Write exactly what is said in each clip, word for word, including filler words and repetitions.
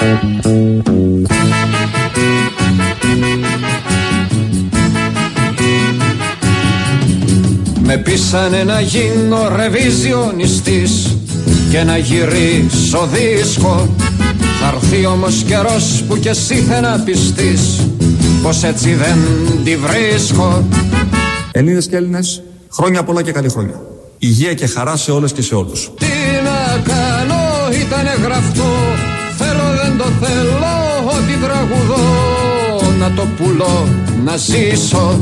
Με πείσανε να γίνω ρεβιζιονιστής και να γυρίσω δίσκο. Θα έρθει όμως καιρός που κι εσύ θα να πιστείς πως έτσι δεν τη βρίσκω. Ελληνίδες και Έλληνες, χρόνια πολλά και καλή χρόνια. Υγεία και χαρά σε όλες και σε όλους. Τι να κάνω, ήτανε γραφτό. Θέλω δεν το θέλω, ότι τραγουδώ. Να το πουλώ, να ζήσω.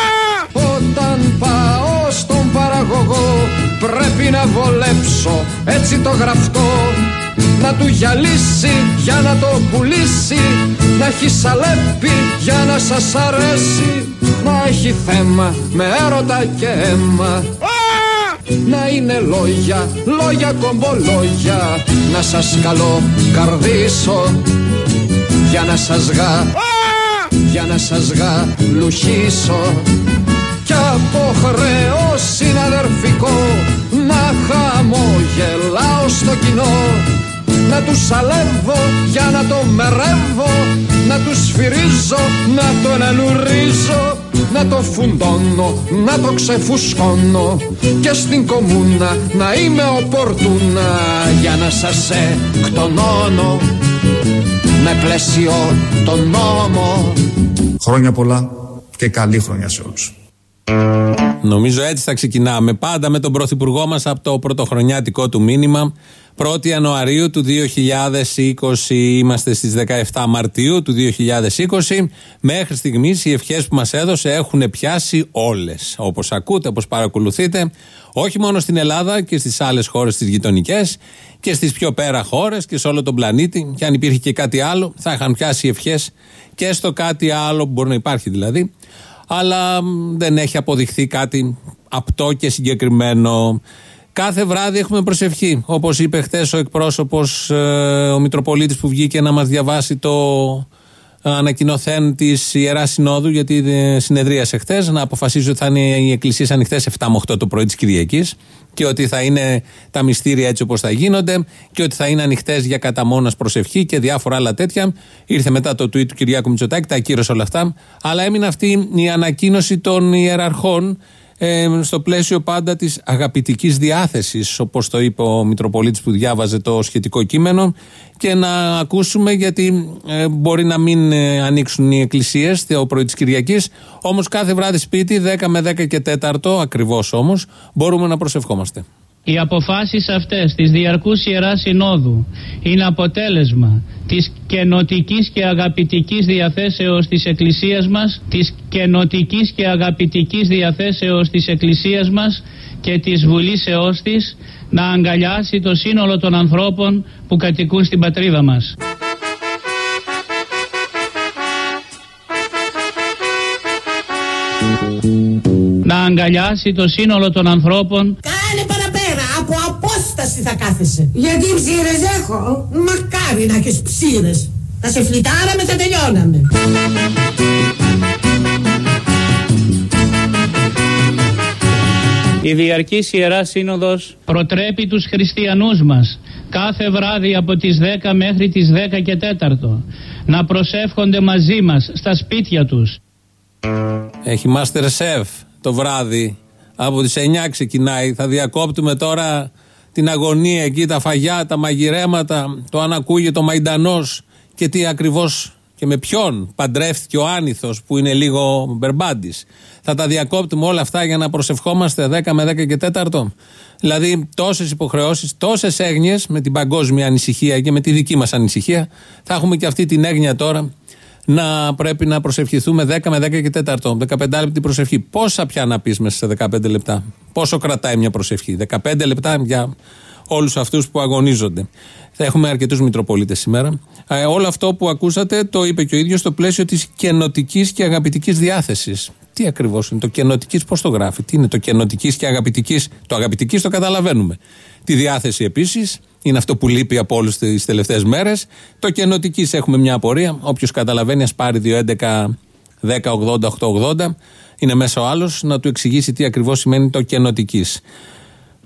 Όταν πάω στον παραγωγό πρέπει να βολέψω έτσι το γραφτό. Να του γυαλίσει για να το πουλήσει. Να έχει σαλέπι για να σας αρέσει. Να έχει θέμα με έρωτα και αίμα. Να είναι λόγια, λόγια κομπολόγια. Να σας καλώ καρδίσω. Για να σας γα, για να σας γαλουχίσω. Κι από χρέο συναδερφικό να χαμογελάω στο κοινό. Να τους σαλεύω για να το μερεύω. Να τους σφυρίζω, να τον ελουρίζω. Να το φουντώνω, να το ξεφουσκώνω. Και στην κομμούνα να είμαι οπορτούνα. Για να σας εκτονώνω με πλαίσιο τον νόμο. Χρόνια πολλά και καλή χρονιά σε όλους. Νομίζω έτσι θα ξεκινάμε. Πάντα με τον πρωθυπουργό μας από το πρωτοχρονιάτικο του μήνυμα. πρώτη Ιανουαρίου του δύο χιλιάδες είκοσι, είμαστε στις δεκαεφτά Μαρτίου του δύο χιλιάδες είκοσι. Μέχρι στιγμής οι ευχές που μας έδωσε έχουν πιάσει όλες. Όπως ακούτε, όπως παρακολουθείτε, όχι μόνο στην Ελλάδα και στις άλλες χώρες τις γειτονικές και στις πιο πέρα χώρες και σε όλο τον πλανήτη. Και αν υπήρχε και κάτι άλλο, θα είχαν πιάσει ευχές και στο κάτι άλλο που μπορεί να υπάρχει δηλαδή. Αλλά δεν έχει αποδειχθεί κάτι απτό και συγκεκριμένο. Κάθε βράδυ έχουμε προσευχή. Όπως είπε χθες ο εκπρόσωπος, ο Μητροπολίτης που βγήκε να μας διαβάσει το ανακοινωθέν της Ιεράς Συνόδου, γιατί συνεδρίασε χθες, να αποφασίζει ότι θα είναι οι εκκλησίες ανοιχτές εφτά με οκτώ το πρωί της Κυριακής και ότι θα είναι τα μυστήρια έτσι όπως θα γίνονται και ότι θα είναι ανοιχτές για κατά μόνας προσευχή και διάφορα άλλα τέτοια. Ήρθε μετά το tweet του Κυριάκου Μητσοτάκη, τα ακύρωσε όλα αυτά. Αλλά έμεινε αυτή η ανακοίνωση των ιεραρχών ε, στο πλαίσιο πάντα της αγαπητικής διάθεσης, όπως το είπε ο Μητροπολίτης που διάβαζε το σχετικό κείμενο, και να ακούσουμε, γιατί ε, μπορεί να μην ε, ανοίξουν οι εκκλησίες το πρωί της Κυριακής, όμως κάθε βράδυ σπίτι δέκα με δέκα και τέταρτο ακριβώς όμως μπορούμε να προσευχόμαστε. Οι αποφάσεις αυτές της Διαρκούς Ιεράς Συνόδου είναι αποτέλεσμα της καινοτικής και αγαπητικής διαθέσεως της Εκκλησίας μας, της καινοτικής και αγαπητικής διαθέσεως της Εκκλησίας μας και της βουλήσεώς της να αγκαλιάσει το σύνολο των ανθρώπων που κατοικούν στην πατρίδα μας. Να αγκαλιάσει το σύνολο των ανθρώπων. Κάνε παραπέρα, από απόσταση θα κάθεσαι. Γιατί ψήρες έχω? Μακάρι να έχεις ψήρες. Θα σε φλιτάραμε, θα τελειώναμε. Η Διαρκής Ιερά Σύνοδος προτρέπει τους χριστιανούς μας κάθε βράδυ από τις δέκα μέχρι τις δέκα και τέταρτο να προσεύχονται μαζί μας στα σπίτια τους. Έχει Master Chef το βράδυ, από τις εννιά ξεκινάει. Θα διακόπτουμε τώρα την αγωνία εκεί, τα φαγιά, τα μαγειρέματα, το αν ακούγεται ο Μαϊντανός και τι ακριβώς και με ποιον παντρεύτηκε ο άνηθος που είναι λίγο μπερμπάντης. Θα τα διακόπτουμε όλα αυτά για να προσευχόμαστε δέκα με δέκα και τέταρτο. Δηλαδή τόσες υποχρεώσεις, τόσες έγνοιες με την παγκόσμια ανησυχία και με τη δική μας ανησυχία. Θα έχουμε και αυτή την έγνοια τώρα να πρέπει να προσευχηθούμε δέκα με δέκα και τέταρτο. δεκαπέντε λεπτή προσευχή. Πόσα πια να πεις μέσα σε δεκαπέντε λεπτά? Πόσο κρατάει μια προσευχή? δεκαπέντε λεπτά για όλους αυτούς που αγωνίζονται. Θα έχουμε αρκετούς Μητροπολίτες σήμερα. Ε, όλο αυτό που ακούσατε το είπε και ο ίδιος στο πλαίσιο της καινοτικής και αγαπητικής διάθεσης. Τι ακριβώς είναι το καινοτικής, πώς το γράφει? Τι είναι το καινοτικής και αγαπητικής? Το αγαπητικής το καταλαβαίνουμε. Τη διάθεση επίσης είναι αυτό που λείπει από όλες τις τελευταίες μέρες. Το καινοτικής έχουμε μια απορία. Όποιος καταλαβαίνει, ας πάρει δύο έντεκα δέκα ογδόντα οκτακόσια ογδόντα. Είναι μέσα ο άλλος να του εξηγήσει τι ακριβώς σημαίνει το καινοτικής.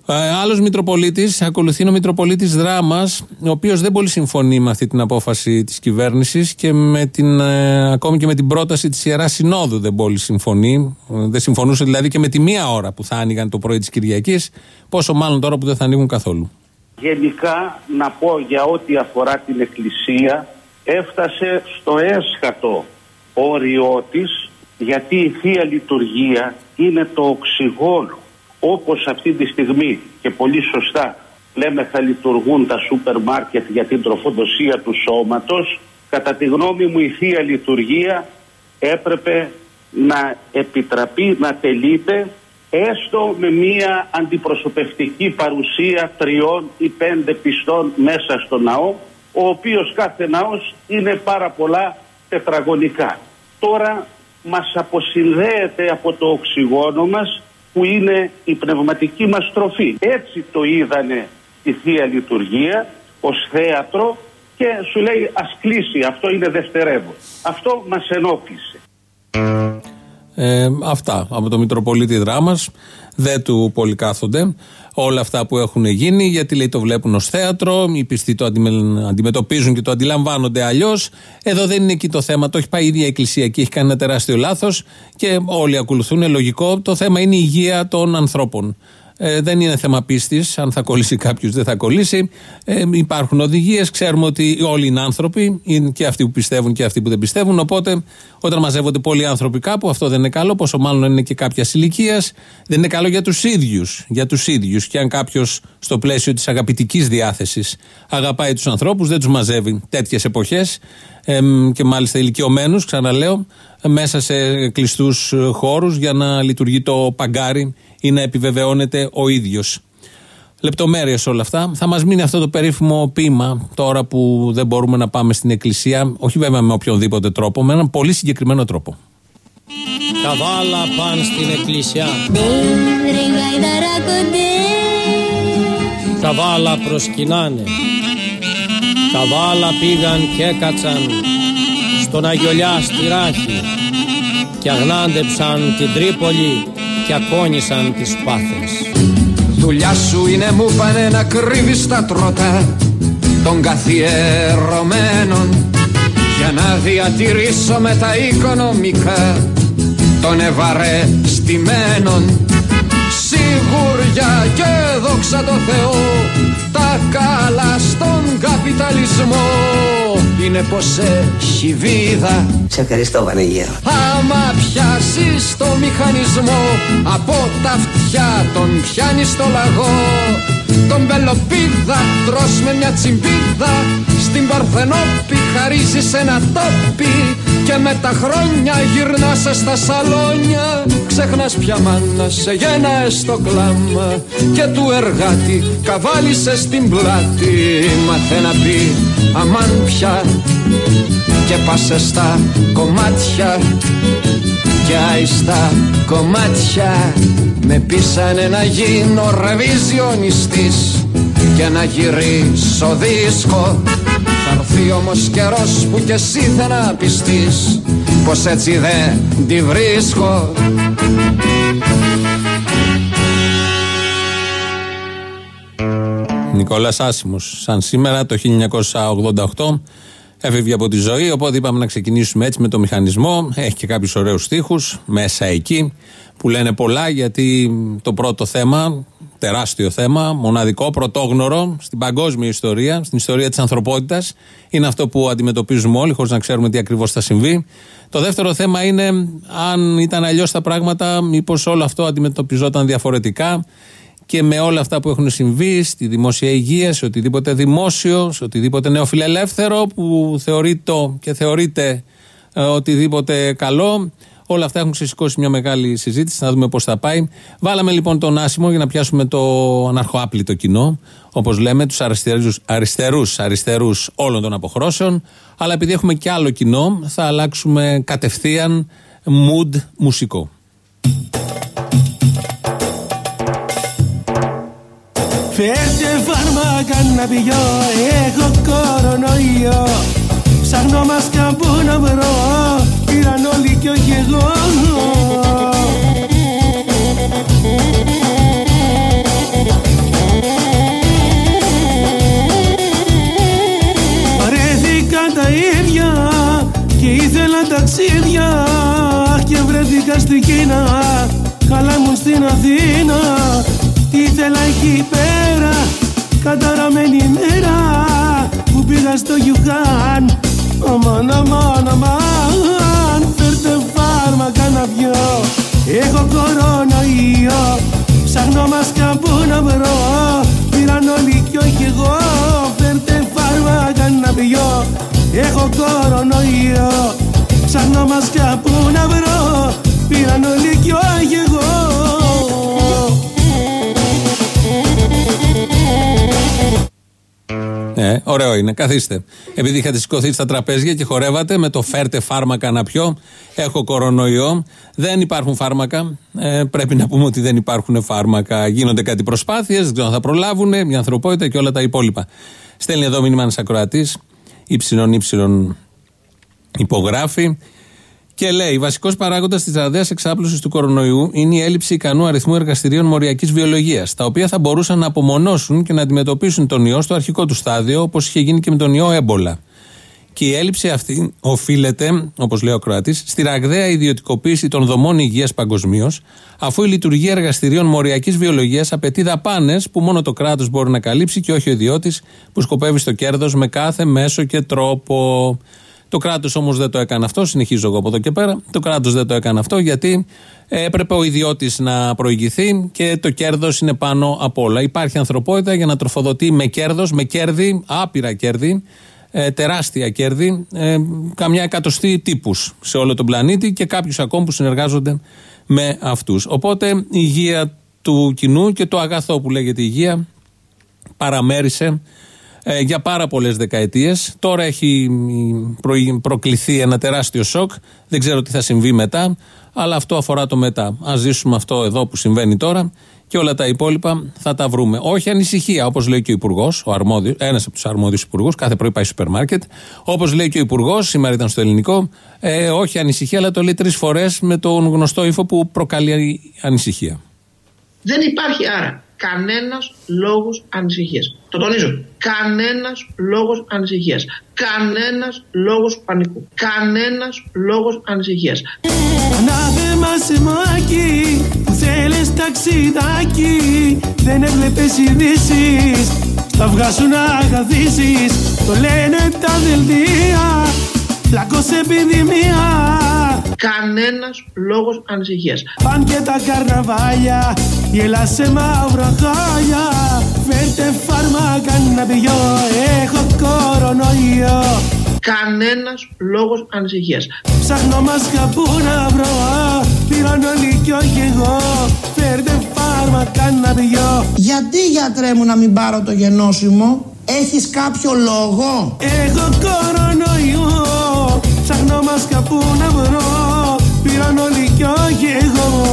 Άλλος Μητροπολίτης, ακολουθεί ο Μητροπολίτης Δράμας, ο οποίος δεν πολύ συμφωνεί με αυτή την απόφαση της κυβέρνησης και με την, ε, ακόμη και με την πρόταση της Ιεράς Συνόδου δεν πολύ συμφωνεί. Δεν συμφωνούσε δηλαδή και με τη μία ώρα που θα άνοιγαν το πρωί της Κυριακής, πόσο μάλλον τώρα που δεν θα ανοίγουν καθόλου. Γενικά να πω για ό,τι αφορά την Εκκλησία, έφτασε στο έσχατο όριό της, γιατί η Θεία Λειτουργία είναι το οξυγόνο. Όπως αυτή τη στιγμή και πολύ σωστά λέμε θα λειτουργούν τα σούπερ μάρκετ για την τροφοδοσία του σώματος, κατά τη γνώμη μου η Θεία Λειτουργία έπρεπε να επιτραπεί να τελείται έστω με μία αντιπροσωπευτική παρουσία τριών ή πέντε πιστών μέσα στο ναό, ο οποίος κάθε ναός είναι πάρα πολλά τετραγωνικά. Τώρα μας αποσυνδέεται από το οξυγόνο μας που είναι η πνευματική μας τροφή. Έτσι το είδανε τη Θεία Λειτουργία ως θέατρο και σου λέει ας κλείσει, αυτό είναι δευτερεύον. Αυτό μας ενόχλησε. Ε, αυτά από το Μητροπολίτη Δράμας. Δεν του πολύ κάθονται όλα αυτά που έχουν γίνει, γιατί λέει το βλέπουν ως θέατρο, οι πιστοί το αντιμετωπίζουν και το αντιλαμβάνονται αλλιώς. Εδώ δεν είναι εκεί το θέμα, το έχει πάει η ίδια η Εκκλησία και έχει κάνει ένα τεράστιο λάθος και όλοι ακολουθούν, λογικό. Το θέμα είναι η υγεία των ανθρώπων. Ε, δεν είναι θέμα πίστης, αν θα κολλήσει κάποιος δεν θα κολλήσει. Ε, υπάρχουν οδηγίες, ξέρουμε ότι όλοι είναι άνθρωποι, είναι και αυτοί που πιστεύουν και αυτοί που δεν πιστεύουν. Οπότε, όταν μαζεύονται πολλοί άνθρωποι κάπου, αυτό δεν είναι καλό. Πόσο μάλλον είναι και κάποια ηλικία, δεν είναι καλό για τους ίδιους. Για τους ίδιους. Και αν κάποιος στο πλαίσιο της αγαπητικής διάθεσης αγαπάει τους ανθρώπους, δεν τους μαζεύει τέτοιες εποχές. Ε, και μάλιστα ηλικιωμένους, ξαναλέω, μέσα σε κλειστούς χώρους για να λειτουργεί το παγκάρι ή να επιβεβαιώνεται ο ίδιος. Λεπτομέρειες όλα αυτά. Θα μας μείνει αυτό το περίφημο ποίημα τώρα που δεν μπορούμε να πάμε στην εκκλησία, όχι βέβαια με οποιονδήποτε τρόπο, με έναν πολύ συγκεκριμένο τρόπο. Καβάλα παν στην εκκλησιά, καβάλα προσκυνάνε, καβάλα πήγαν και έκατσαν στον Αγιολιά στη Ράχη και αγνάντεψαν την Τρίπολη και ακόνησαν τις πάθες. Δουλειά σου είναι μου πάνε να κρύβεις τα τρότα των καθιερωμένων για να διατηρήσω με τα οικονομικά των ευαρεστημένων. Σιγουριά και δόξα τω Θεώ, τα καλά στον καπιταλισμό είναι πως έχει βίδα. Σε ευχαριστώ Βανεγέρο. Άμα πιάσεις το μηχανισμό από τα αυτιά τον πιάνεις στο λαγό. Τον πελοπίδα τρως με μια τσιμπίδα, στην Παρθενόπη χαρίζεις ένα τόπι και με τα χρόνια γυρνάς στα σαλόνια. Ξεχνάς πια μάνα, σε γέναες στο κλάμα και του εργάτη καβάλισες στην πλάτη. Μάθε να πει αμάν πια και πάσε στα κομμάτια και άιστα κομμάτια με πείσανε να γίνω ρεβιζιονιστής και να γυρίσω δίσκο. Θα έρθει όμως καιρός που κι εσύ θα να πιστείς πως έτσι δεν τη βρίσκω. Νικόλας Άσημος, σαν σήμερα το χίλια εννιακόσια ογδόντα οκτώ έφευγε από τη ζωή, οπότε είπαμε να ξεκινήσουμε έτσι με το μηχανισμό. Έχει και κάποιους ωραίους στίχους μέσα εκεί που λένε πολλά, γιατί το πρώτο θέμα, τεράστιο θέμα, μοναδικό, πρωτόγνωρο στην παγκόσμια ιστορία, στην ιστορία της ανθρωπότητας, είναι αυτό που αντιμετωπίζουμε όλοι χωρίς να ξέρουμε τι ακριβώς θα συμβεί. Το δεύτερο θέμα είναι αν ήταν αλλιώς τα πράγματα, μήπως όλο αυτό αντιμετωπιζόταν διαφορετικά. Και με όλα αυτά που έχουν συμβεί στη δημόσια υγεία, σε οτιδήποτε δημόσιο, σε οτιδήποτε νεοφιλελεύθερο που θεωρείται και θεωρείται ε, οτιδήποτε καλό, όλα αυτά έχουν ξεσηκώσει μια μεγάλη συζήτηση. Να δούμε πώς θα πάει. Βάλαμε λοιπόν τον Άσημο για να πιάσουμε το αναρχοάπλητο κοινό, όπως λέμε, τους αριστερούς, αριστερούς, αριστερούς όλων των αποχρώσεων. Αλλά επειδή έχουμε και άλλο κοινό, θα αλλάξουμε κατευθείαν mood μουσικό. Φέρτε φάρμακα να πιω, έχω κορονοϊό. Ψάχνω μάσκα που να βρω, πήραν όλοι κι όχι εγώ. πήγα στην Κίνα, καλά ήμουν στην Αθήνα. Τι ήθελα εκεί πέρα, καταραμένη μέρα που πήγα στο Γιουχάν. Αμάν, αμάν, αμάν, φέρτε φάρμακα να πιω, έχω κορονοϊό. Ψάχνω μάσκα που να βρω, πήραν όλοι κι όχι εγώ. Φέρτε φάρμακα να πιω, έχω κορονοϊό. Ψάχνω μάσκα που να βρω, πήραν όλοι κι όχι εγώ. Ε, ωραίο είναι, καθίστε. Επειδή είχατε σηκωθεί στα τραπέζια και χορεύατε με το φέρτε φάρμακα να πιω, έχω κορονοϊό. Δεν υπάρχουν φάρμακα. Ε, πρέπει να πούμε ότι δεν υπάρχουν φάρμακα. Γίνονται κάτι προσπάθειες, δεν ξέρω αν θα προλάβουν, η ανθρωπότητα και όλα τα υπόλοιπα. Στέλνει εδώ μήνυμα ένας ακροατής, ύψιλον ύψιλον υπογράφει. Και λέει: βασικός παράγοντας της ραγδαίας εξάπλωσης του κορονοϊού είναι η έλλειψη ικανού αριθμού εργαστηρίων μοριακής βιολογίας, τα οποία θα μπορούσαν να απομονώσουν και να αντιμετωπίσουν τον ιό στο αρχικό του στάδιο, όπως είχε γίνει και με τον ιό έμπολα. Και η έλλειψη αυτή οφείλεται, όπως λέει ο Κροατής, στη ραγδαία ιδιωτικοποίηση των δομών υγείας παγκοσμίως, αφού η λειτουργία εργαστηρίων μοριακής βιολογίας απαιτεί δαπάνες που μόνο το κράτος μπορεί να καλύψει και όχι ο ιδιώτης που σκοπεύει στο κέρδος με κάθε μέσο και τρόπο. Το κράτος όμως δεν το έκανε αυτό, συνεχίζω εγώ από εδώ και πέρα. Το κράτος δεν το έκανε αυτό γιατί έπρεπε ο ιδιώτης να προηγηθεί και το κέρδος είναι πάνω απ' όλα. Υπάρχει ανθρωπότητα για να τροφοδοτεί με κέρδος, με κέρδη, άπειρα κέρδη, ε, τεράστια κέρδη, ε, καμιά εκατοστή τύπους σε όλο τον πλανήτη και κάποιους ακόμη που συνεργάζονται με αυτούς. Οπότε η υγεία του κοινού και το αγαθό που λέγεται υγεία παραμέρισε Ε, για πάρα πολλές δεκαετίες. Τώρα έχει προ, προκληθεί ένα τεράστιο σοκ. Δεν ξέρω τι θα συμβεί μετά, αλλά αυτό αφορά το μετά. Ας ζήσουμε αυτό εδώ που συμβαίνει τώρα και όλα τα υπόλοιπα θα τα βρούμε. Όχι ανησυχία, όπως λέει και ο Υπουργός, ο αρμόδιος, ένας από τους αρμόδιους υπουργούς, κάθε πρωί πάει στο σούπερ μάρκετ. Όπως λέει και ο Υπουργός, σήμερα ήταν στο Ελληνικό, ε, όχι ανησυχία, αλλά το λέει τρεις φορές με τον γνωστό ύφο που προκαλεί ανησυχία. Δεν υπάρχει άρα κανένας λόγος ανησυχίας. Το τονίζω. Κανένας λόγος ανησυχίας. Κανένας λόγος πανικού. Κανένας λόγος ανησυχίας. Ανάθεμα σε μάκι που θέλεις ταξιδάκι. Δεν έβλεπες ειδήσεις, στα αυγά σου να καθίσεις. Το λένε τα δελτία, πλακός επιδημία. Κανένας λόγος ανησυχίας. Παν και τα καρναβάλια, γελά σε μαύρα χάλια. Φέρτε φάρμακα να πιω, έχω κορονοϊό. Κανένας λόγος ανησυχίας. Ψάχνω μάσκα που να βρω, πήραν όλοι κι όχι εγώ. Φέρτε φάρμακα να πιω. Γιατί, γιατρέ μου, να μην πάρω το γενώσιμο? Έχεις κάποιο λόγο? Έχω κορονοϊό, ψάχνω μάσκα που να βρω. Πήραν όλοι κι όχι εγώ.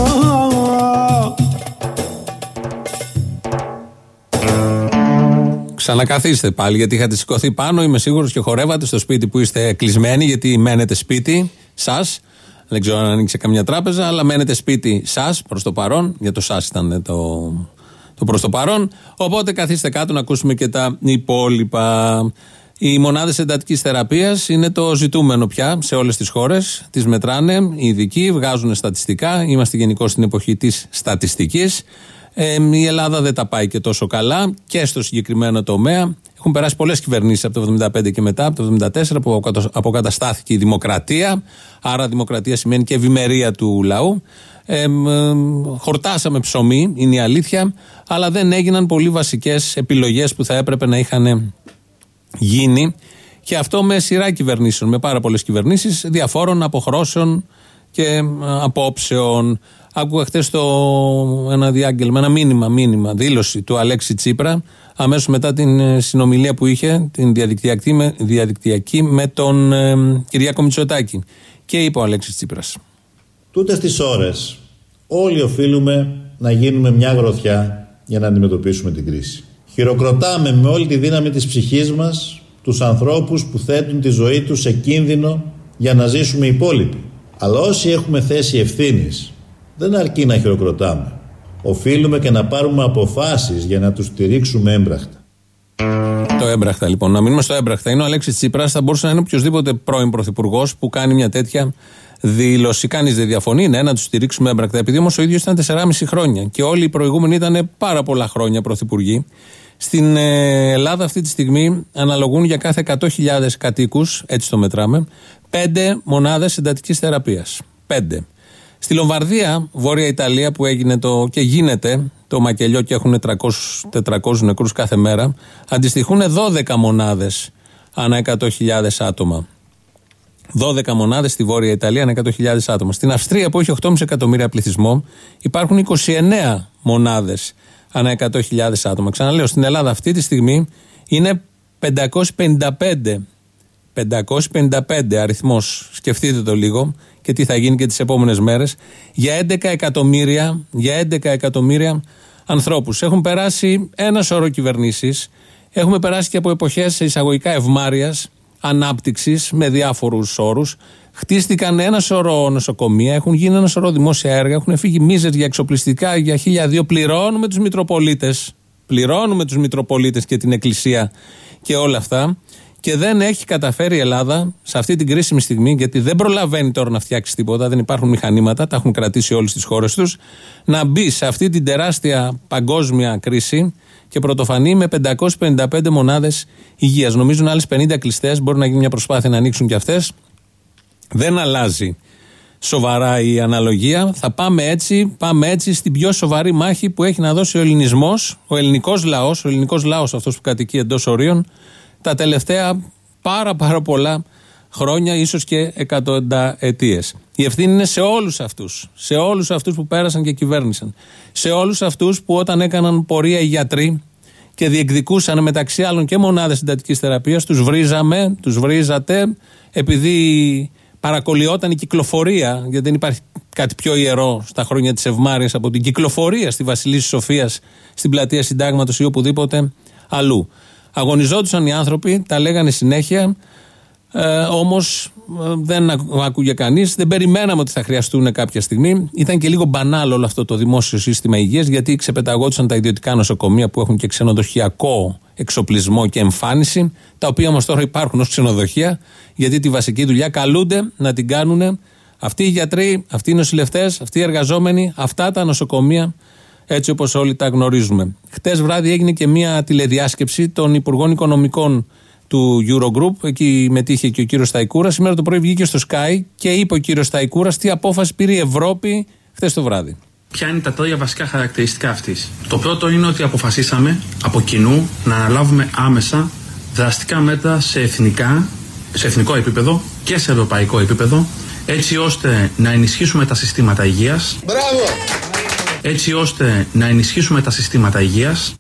Ξανακαθίστε πάλι γιατί είχατε σηκωθεί πάνω, είμαι σίγουρος, και χορεύατε στο σπίτι που είστε κλεισμένοι, γιατί μένετε σπίτι σας. Δεν ξέρω αν ανοίξει καμιά τράπεζα, αλλά μένετε σπίτι σας προς το παρόν. Για το σας ήταν το, το προς το παρόν. Οπότε καθίστε κάτω να ακούσουμε και τα υπόλοιπα. Οι μονάδες εντατικής θεραπείας είναι το ζητούμενο πια σε όλες τις χώρες. Τις μετράνε οι ειδικοί, βγάζουν στατιστικά. Είμαστε γενικώς στην εποχή της στατιστικής. Ε, η Ελλάδα δεν τα πάει και τόσο καλά και στο συγκεκριμένο τομέα. Έχουν περάσει πολλές κυβερνήσεις από το εβδομήντα πέντε και μετά, από το εβδομήντα τέσσερα που αποκαταστάθηκε η δημοκρατία. Άρα δημοκρατία σημαίνει και ευημερία του λαού. Ε, ε, χορτάσαμε ψωμί, είναι η αλήθεια, αλλά δεν έγιναν πολύ βασικές επιλογές που θα έπρεπε να είχαν γίνει. Και αυτό με σειρά κυβερνήσεων, με πάρα πολλές κυβερνήσεις διαφόρων αποχρώσεων και απόψεων. Άκουγα χτες ένα διάγγελμα, ένα μήνυμα, μήνυμα, δήλωση του Αλέξη Τσίπρα, αμέσως μετά την συνομιλία που είχε, την διαδικτυακή με, διαδικτυακή με τον ε, Κυριάκο Μητσοτάκη. Και είπε ο Αλέξης Τσίπρας: τούτες τις ώρες όλοι οφείλουμε να γίνουμε μια γροθιά για να αντιμετωπίσουμε την κρίση. Χειροκροτάμε με όλη τη δύναμη της ψυχής μας τους ανθρώπους που θέτουν τη ζωή τους σε κίνδυνο για να ζήσουμε οι υπόλοιποι. Αλλά όσοι έχουμε θέση ευθύνης, δεν αρκεί να χειροκροτάμε. Οφείλουμε και να πάρουμε αποφάσεις για να τους στηρίξουμε έμπραχτα. Το έμπραχτα λοιπόν, να μείνουμε στο έμπραχτα. Είναι ο Αλέξης Τσίπρας, θα μπορούσε να είναι οποιοδήποτε πρώην πρωθυπουργός που κάνει μια τέτοια δήλωση. Κανείς δεν διαφωνεί, ναι, να του στηρίξουμε έμπρακτα. Επειδή όμως ο ίδιος ήταν τεσσεράμισι χρόνια και όλοι οι προηγούμενοι ήταν πάρα πολλά χρόνια πρωθυπουργοί. Στην Ελλάδα αυτή τη στιγμή αναλογούν για κάθε εκατό χιλιάδες κατοίκους, έτσι το μετράμε, πέντε μονάδες εντατικής θεραπείας. Πέντε. Στη Λομβαρδία, Βόρεια Ιταλία, που έγινε το, και γίνεται το μακελιό και έχουν τριακόσιους τετρακόσιους νεκρούς κάθε μέρα, αντιστοιχούν δώδεκα μονάδες ανά εκατό χιλιάδες άτομα. δώδεκα μονάδες στη Βόρεια Ιταλία ανά εκατό χιλιάδες άτομα. Στην Αυστρία, που έχει οκτώ κόμμα πέντε εκατομμύρια πληθυσμό, υπάρχουν είκοσι εννέα μονάδες ανά εκατό χιλιάδες άτομα. Ξαναλέω, στην Ελλάδα αυτή τη στιγμή είναι πεντακόσιοι πενήντα πέντε. πεντακόσιοι πενήντα πέντε αριθμός, σκεφτείτε το λίγο και τι θα γίνει και τις επόμενες μέρες, για έντεκα εκατομμύρια, για έντεκα εκατομμύρια ανθρώπους. Έχουν περάσει ένα σωρό κυβερνήσεις, έχουμε περάσει και από εποχές εισαγωγικά ευμάρειας, ανάπτυξης με διάφορους όρους. Χτίστηκαν ένα σωρό νοσοκομεία, έχουν γίνει ένα σωρό δημόσια έργα, έχουν φύγει μίζες για εξοπλιστικά, για χίλια δύο. Πληρώνουμε τους Μητροπολίτες, πληρώνουμε τους Μητροπολίτες και την Εκκλησία και όλα αυτά. Και δεν έχει καταφέρει η Ελλάδα σε αυτή την κρίσιμη στιγμή, γιατί δεν προλαβαίνει τώρα να φτιάξει τίποτα, δεν υπάρχουν μηχανήματα, τα έχουν κρατήσει όλες τις χώρες τους, να μπει σε αυτή την τεράστια παγκόσμια κρίση και πρωτοφανεί με πεντακόσιες πενήντα πέντε μονάδες υγείας. Νομίζουν άλλες πενήντα κλειστές, μπορεί να γίνει μια προσπάθεια να ανοίξουν και αυτές. Δεν αλλάζει σοβαρά η αναλογία. Θα πάμε έτσι, πάμε έτσι στην πιο σοβαρή μάχη που έχει να δώσει ο ελληνισμός, ο ελληνικός λαός, ο ελληνικός λαός αυτός που κατοικεί εντός ορίων, τα τελευταία πάρα πάρα πολλά χρόνια, ίσως και εκατονταετίες. Η ευθύνη είναι σε όλους αυτούς, σε όλους αυτούς που πέρασαν και κυβέρνησαν, σε όλους αυτούς που όταν έκαναν πορεία οι γιατροί και διεκδικούσαν μεταξύ άλλων και μονάδες συντατικής θεραπείας, τους βρίζαμε, τους βρίζατε, επειδή παρακολιόταν η κυκλοφορία, γιατί δεν υπάρχει κάτι πιο ιερό στα χρόνια της ευμάρειας από την κυκλοφορία στη Βασιλίσσης Σοφίας, στην πλατεία Συντάγματος ή οπουδήποτε αλλού. Αγωνιζόντουσαν οι άνθρωποι, τα λέγανε συνέχεια, ε, όμως ε, δεν άκουγε κανείς, δεν περιμέναμε ότι θα χρειαστούν κάποια στιγμή. Ήταν και λίγο μπανάλ όλο αυτό το δημόσιο σύστημα υγείας, γιατί ξεπεταγόντουσαν τα ιδιωτικά νοσοκομεία που έχουν και ξενοδοχειακό εξοπλισμό και εμφάνιση, τα οποία όμως τώρα υπάρχουν ως ξενοδοχεία, γιατί τη βασική δουλειά καλούνται να την κάνουν αυτοί οι γιατροί, αυτοί οι νοσηλευτές, αυτοί οι εργαζόμενοι, αυτά τα νοσοκομεία, έτσι όπως όλοι τα γνωρίζουμε. Χτες βράδυ έγινε και μια τηλεδιάσκεψη των Υπουργών Οικονομικών του Eurogroup. Εκεί μετήχε και ο κύριος Σταϊκούρας. Σήμερα το πρωί βγήκε στο Sky και είπε ο κύριος Σταϊκούρας τι απόφαση πήρε η Ευρώπη χτες το βράδυ. Ποια είναι τα τρία βασικά χαρακτηριστικά αυτής? Το πρώτο είναι ότι αποφασίσαμε από κοινού να αναλάβουμε άμεσα δραστικά μέτρα σε, εθνικά, σε εθνικό επίπεδο και σε ευρωπαϊκό επίπεδο, έτσι ώστε να ενισχύσουμε τα συστήματα υγείας. Μπράβο! Έτσι ώστε να ενισχύσουμε τα συστήματα υγείας.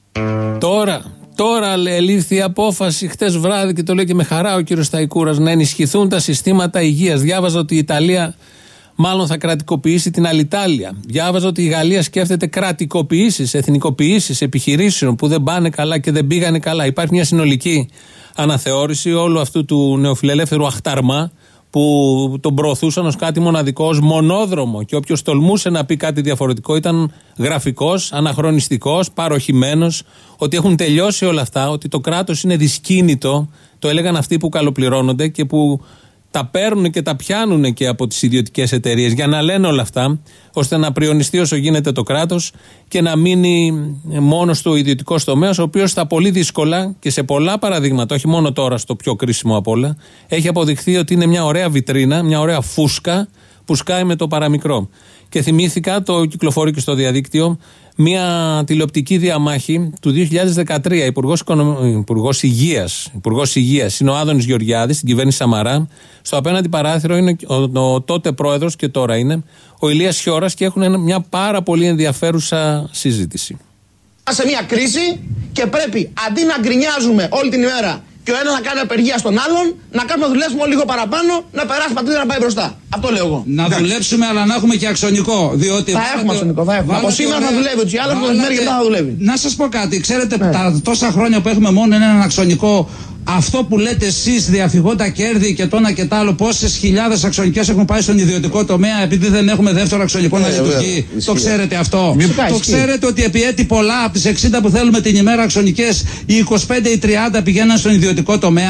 Τώρα, τώρα ελήφθη η απόφαση χτες βράδυ και το λέει και με χαρά ο κύριος Σταϊκούρας, να ενισχυθούν τα συστήματα υγείας. Διάβαζα ότι η Ιταλία μάλλον θα κρατικοποιήσει την Αλιτάλια. Διάβαζα ότι η Γαλλία σκέφτεται κρατικοποιήσεις, εθνικοποιήσεις επιχειρήσεων που δεν πάνε καλά και δεν πήγανε καλά. Υπάρχει μια συνολική αναθεώρηση όλου αυτού του νεοφιλελεύθερου αχταρμά που τον προωθούσαν ως κάτι μοναδικό, ως μονόδρομο, και όποιος τολμούσε να πει κάτι διαφορετικό ήταν γραφικός, αναχρονιστικός, παροχημένος, ότι έχουν τελειώσει όλα αυτά, ότι το κράτος είναι δυσκίνητο, το έλεγαν αυτοί που καλοπληρώνονται και που τα παίρνουν και τα πιάνουν και από τις ιδιωτικές εταιρείες για να λένε όλα αυτά, ώστε να πριονιστεί όσο γίνεται το κράτος και να μείνει μόνος του ο ιδιωτικός τομέας, ο οποίος στα πολύ δύσκολα και σε πολλά παραδείγματα, όχι μόνο τώρα στο πιο κρίσιμο απ' όλα, έχει αποδειχθεί ότι είναι μια ωραία βιτρίνα, μια ωραία φούσκα που σκάει με το παραμικρό. Και θυμήθηκα, το κυκλοφορεί και στο διαδίκτυο, μια τηλεοπτική διαμάχη του δύο χιλιάδες δεκατρία. Υπουργός, Οικονομ... Υπουργός Υγείας, Υπουργός Υγείας είναι ο Άδωνης Γεωργιάδης, στην κυβέρνηση Σαμαρά. Στο απέναντι παράθυρο είναι ο, ο, ο τότε πρόεδρος και τώρα είναι ο Ηλίας Χιώρας και έχουν μια πάρα πολύ ενδιαφέρουσα συζήτηση. Σε μια κρίση και πρέπει αντί να γκρινιάζουμε όλη την ημέρα και ο ένας να κάνει απεργία στον άλλον, να κάνουμε να δουλέψουμε λίγο παραπάνω, να περάσει η πατρίδα να πάει μπροστά. Αυτό λέω εγώ. Να Εντάξει. δουλέψουμε, αλλά να έχουμε και αξονικό. Διότι θα έχουμε αξονικό, θα έχουμε. Από σήμερα θα δουλεύει, ούτως ή άλλως το μεσημέρι και μετά θα δουλεύει. Να σας πω κάτι, ξέρετε, ναι. τα τόσα χρόνια που έχουμε μόνο έναν αξονικό, αυτό που λέτε εσείς, διαφυγόντα κέρδη και το ένα και το άλλο, πόσες χιλιάδες αξονικές έχουν πάει στον ιδιωτικό τομέα επειδή δεν έχουμε δεύτερο αξονικό να λειτουργεί. Το ξέρετε αυτό. Το ξέρετε ότι επί έτη πολλά από τις εξήντα που θέλουμε την ημέρα αξονικές, οι είκοσι πέντε ή τριάντα πηγαίναν στον ιδιωτικό τομέα.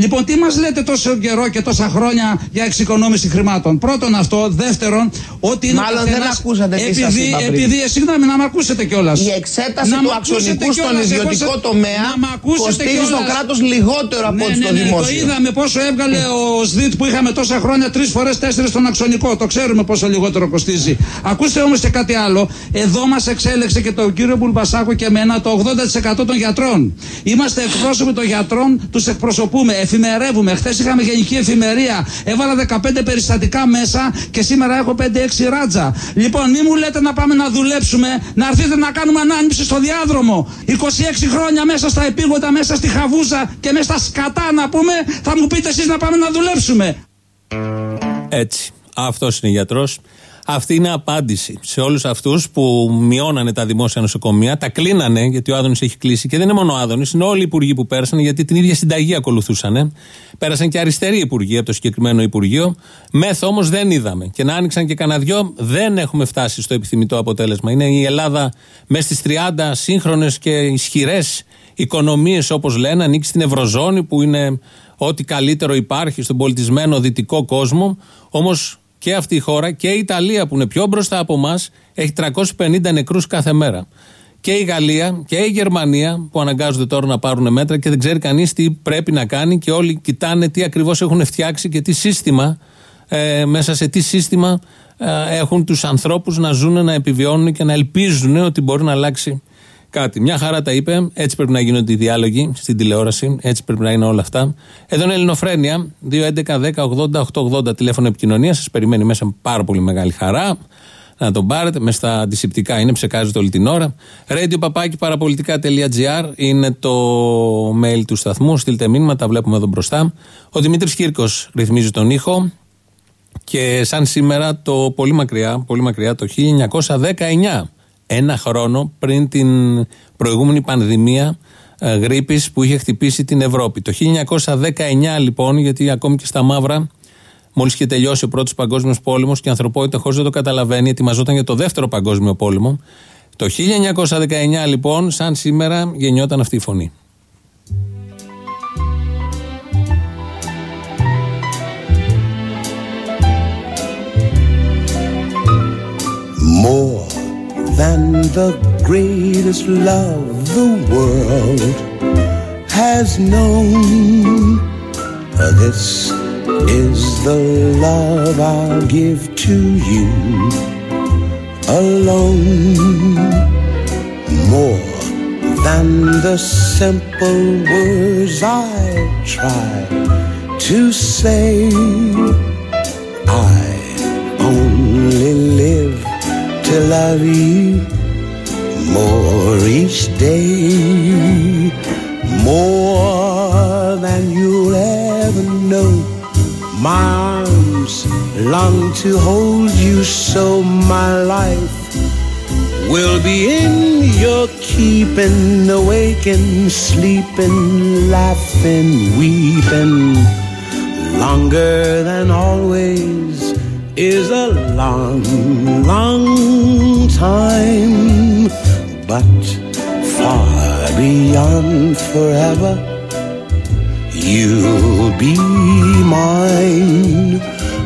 Λοιπόν, τι μας λέτε τόσο καιρό και τόσα χρόνια για εξοικονόμηση χρημάτων? Πρώτον αυτό. Δεύτερον, ότι είναι μάλλον καθένας, δεν ακούσατε τι σας είπα πριν. Επειδή, συγγνώμη, να με ακούσετε κιόλας. Η εξέταση να του αξονικού στον ιδιωτικό τομέα κοστίζει στο κράτος λιγότερο από ό,τι ναι, στο ναι, δημόσιο. Το είδαμε πόσο έβγαλε ο ΣΔΙΤ που είχαμε τόσα χρόνια, τρεις φορές τέσσερις στον αξονικό. Το ξέρουμε πόσο λιγότερο κοστίζει. Ακούστε όμως και κάτι άλλο. Εδώ μας εξέλεξε και τον κύριο Μπουλμπασάκο και εμένα το ογδόντα τοις εκατό των γιατρών. Είμαστε εκπρόσωποι των γιατρών, τους εκπροσωπούμε, εφημερεύουμε. Χθες είχαμε γενική εφημερία. Έβαλα δεκαπέντε περιστατικά μέσα και σήμερα έχω πέντε έξι ράτζα. Λοιπόν, μη μου λέτε να πάμε να δουλέψουμε, να έρθετε να κάνουμε ανάνυψη στο διάδρομο. είκοσι έξι χρόνια μέσα στα επίγοντα, μέσα στη χαβούζα και μέσα στα σκατά να πούμε, θα μου πείτε εσείς να πάμε να δουλέψουμε. Έτσι. Αυτός είναι γιατρός. Αυτή είναι απάντηση σε όλους αυτούς που μειώνανε τα δημόσια νοσοκομεία, τα κλείνανε γιατί ο Άδωνης έχει κλείσει. Και δεν είναι μόνο ο Άδωνης, είναι όλοι οι υπουργοί που πέρασαν γιατί την ίδια συνταγή ακολουθούσαν. Πέρασαν και αριστεροί υπουργοί από το συγκεκριμένο Υπουργείο. Μεθ όμως δεν είδαμε. Και να άνοιξαν και κανένα δυο, δεν έχουμε φτάσει στο επιθυμητό αποτέλεσμα. Είναι η Ελλάδα μέσα στις τριάντα σύγχρονες και ισχυρές οικονομίες, όπως λένε, ανήκει στην Ευρωζώνη που είναι ό,τι καλύτερο υπάρχει στον πολιτισμένο δυτικό κόσμο. Όμως και αυτή η χώρα και η Ιταλία που είναι πιο μπροστά από εμάς έχει τριακόσιους πενήντα νεκρούς κάθε μέρα. Και η Γαλλία και η Γερμανία που αναγκάζονται τώρα να πάρουν μέτρα και δεν ξέρει κανείς τι πρέπει να κάνει και όλοι κοιτάνε τι ακριβώς έχουν φτιάξει και τι σύστημα, ε, μέσα σε τι σύστημα ε, έχουν τους ανθρώπους να ζουν, να επιβιώνουν και να ελπίζουν ότι μπορεί να αλλάξει κάτι. Μια χαρά τα είπε, έτσι πρέπει να γίνονται οι διάλογοι στην τηλεόραση, έτσι πρέπει να είναι όλα αυτά. Εδώ είναι Ελληνοφρένεια, δύο έντεκα δέκα ογδόντα οκτακόσια ογδόντα τηλέφωνο επικοινωνία, σας περιμένει μέσα με πάρα πολύ μεγάλη χαρά να τον πάρετε, με στα αντισηπτικά είναι, ψεκάζεται όλη την ώρα. radio παπάκι παραπολιτικά τελεία τζι άρ είναι το mail του σταθμού, στείλτε μήνυμα, τα βλέπουμε εδώ μπροστά. Ο Δημήτρης Κύρκος ρυθμίζει τον ήχο και σαν σήμερα το πολύ μακριά, πολύ μακριά το χίλια εννιακόσια δεκαεννιά. Ένα χρόνο πριν την προηγούμενη πανδημία ε, γρίπης που είχε χτυπήσει την Ευρώπη. Το χίλια εννιακόσια δεκαεννιά λοιπόν, γιατί ακόμη και στα μαύρα, μόλις είχε τελειώσει ο πρώτος παγκόσμιος πόλεμος και η ανθρωπότητα χωρίς να το καταλαβαίνει, ετοιμαζόταν για το δεύτερο παγκόσμιο πόλεμο. Το χίλια εννιακόσια δεκαεννιά λοιπόν, σαν σήμερα, γεννιόταν αυτή η φωνή. More than the greatest love the world has known, this is the love I'll give to you alone. More than the simple words I try to say, I only live to love you more each day, more than you'll ever know. My arms long to hold you, so my life will be in your keeping, awaking, sleeping, laughing, weeping, longer than always is a long, long time, but far beyond forever, you'll be mine.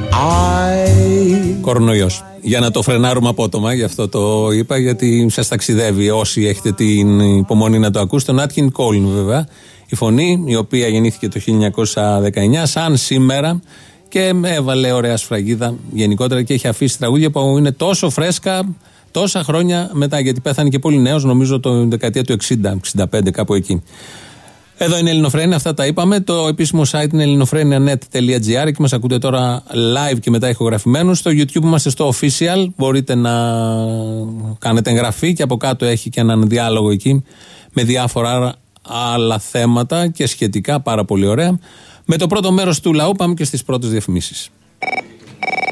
I... Κορονοϊός. Για να το φρενάρουμε απότομα, γι' αυτό το είπα, γιατί σας ταξιδεύει όσοι έχετε την υπομονή να το ακούσετε. Τον Άτκιν Κόλν βέβαια, η φωνή η οποία γεννήθηκε το χίλια εννιακόσια δεκαεννιά, σαν σήμερα, και έβαλε ωραία σφραγίδα γενικότερα και έχει αφήσει τραγούδια που είναι τόσο φρέσκα τόσα χρόνια μετά, γιατί πέθανε και πολύ νέος, νομίζω το δεκαετία του εξήντα, εξήντα πέντε, κάπου εκεί. Εδώ είναι Ελληνοφρένεια, αυτά τα είπαμε. Το επίσημο site είναι ελληνοφρένια τελεία net τελεία τζι άρ και μας ακούτε τώρα live και μετά ηχογραφημένους. Στο YouTube είμαστε στο official, μπορείτε να κάνετε εγγραφή και από κάτω έχει και έναν διάλογο εκεί με διάφορα άλλα θέματα και σχετικά πάρα πολύ ωραία. Με το πρώτο μέρος του λαού πάμε και στις πρώτες διαφημίσεις.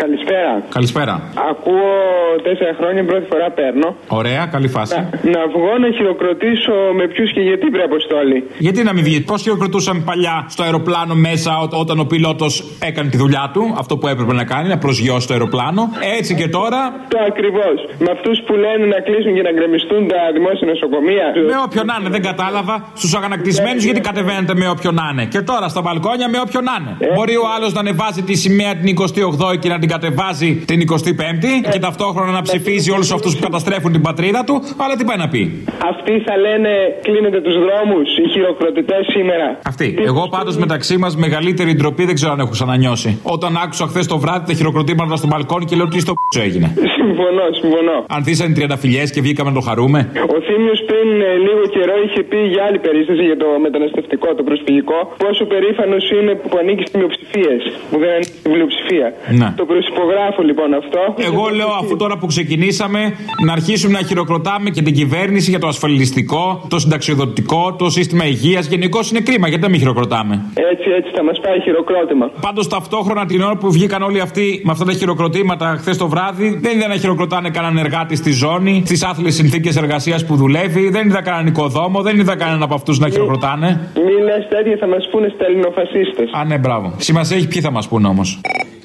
Καλησπέρα. Καλησπέρα. Ακούω τέσσερα χρόνια, πρώτη φορά παίρνω. Ωραία, καλή φάση. Να, να βγω να χειροκροτήσω με ποιους και γιατί, βρε Αποστόλη. Γιατί να μην βγει, πώς χειροκροτούσαμε παλιά στο αεροπλάνο μέσα ό, όταν ο πιλότος έκανε τη δουλειά του, αυτό που έπρεπε να κάνει, να προσγειώσει το αεροπλάνο. Έτσι και τώρα. Το ακριβώς. Με αυτούς που λένε να κλείσουν και να γκρεμιστούν τα δημόσια νοσοκομεία. Με όποιον να είναι, δεν κατάλαβα. Στους αγανακτισμένους γιατί κατεβαίνετε με όποιον να είναι. Και τώρα στα μπαλκόνια με όποιον να είναι. Ε. Μπορεί ο άλλος να ανεβάζει τη σημαία την εικοστή όγδοη και να την κατεβάζει την εικοστή πέμπτη ε. και ταυτόχρονα να ψηφίζει όλους αυτούς που καταστρέφουν την πατρίδα του. Αλλά τι πάει να πει. Αυτοί θα λένε κλείνετε τους δρόμους, οι χειροκροτητές σήμερα. Αυτοί. Εγώ πάντως μεταξύ μας μεγαλύτερη ντροπή δεν ξέρω αν έχω ξανανιώσει. Όταν άκουσα χθες το βράδυ τα χειροκροτήματα στο μπαλκόνι και λέω τι στο π***ο έγινε. Συμφωνώ, συμφωνώ. Ανθίσανε τριανταφυλλιές και βγήκαμε να το χαρούμε. Ο Θήμιος πριν ε, λίγο καιρό είχε πει για άλλη περίσταση για το μεταναστευτικό, το προσφυγικό. Πόσο περήφανος είναι που ανήκει στις μειοψηφίες, που δεν ανήκει στην πλειοψηφία. Ναι. Το προσυπογράφω λοιπόν αυτό. Εγώ λέω αφού τώρα που ξεκινήσαμε να αρχίσουμε να χειροκροτάμε και την κυβέρνηση για το ασφαλιστικό, το συνταξιοδοτικό, το σύστημα υγείας. Γενικώς είναι κρίμα γιατί δεν με χειροκροτάμε. Έτσι, έτσι θα μας πάει χειροκρότημα. Πάντως ταυτόχρονα την ώρα που βγήκαν όλοι αυτοί με αυτά τα χειροκροτήματα χθες το βράδυ, δεν είδα να χειροκροτάνε κανέναν εργάτη στη ζώνη, στις άθλιες συνθήκες εργασίας που δουλεύει, δεν είδα κανέναν οικοδόμο, δεν είδα κανέναν από αυτούς να χειροκροτάνε. Μη λες τέτοια, θα μας πούνε σταλινοφασίστες. Α, ναι, μπράβο. Σημασία έχει ποιοι θα μας πούνε όμως.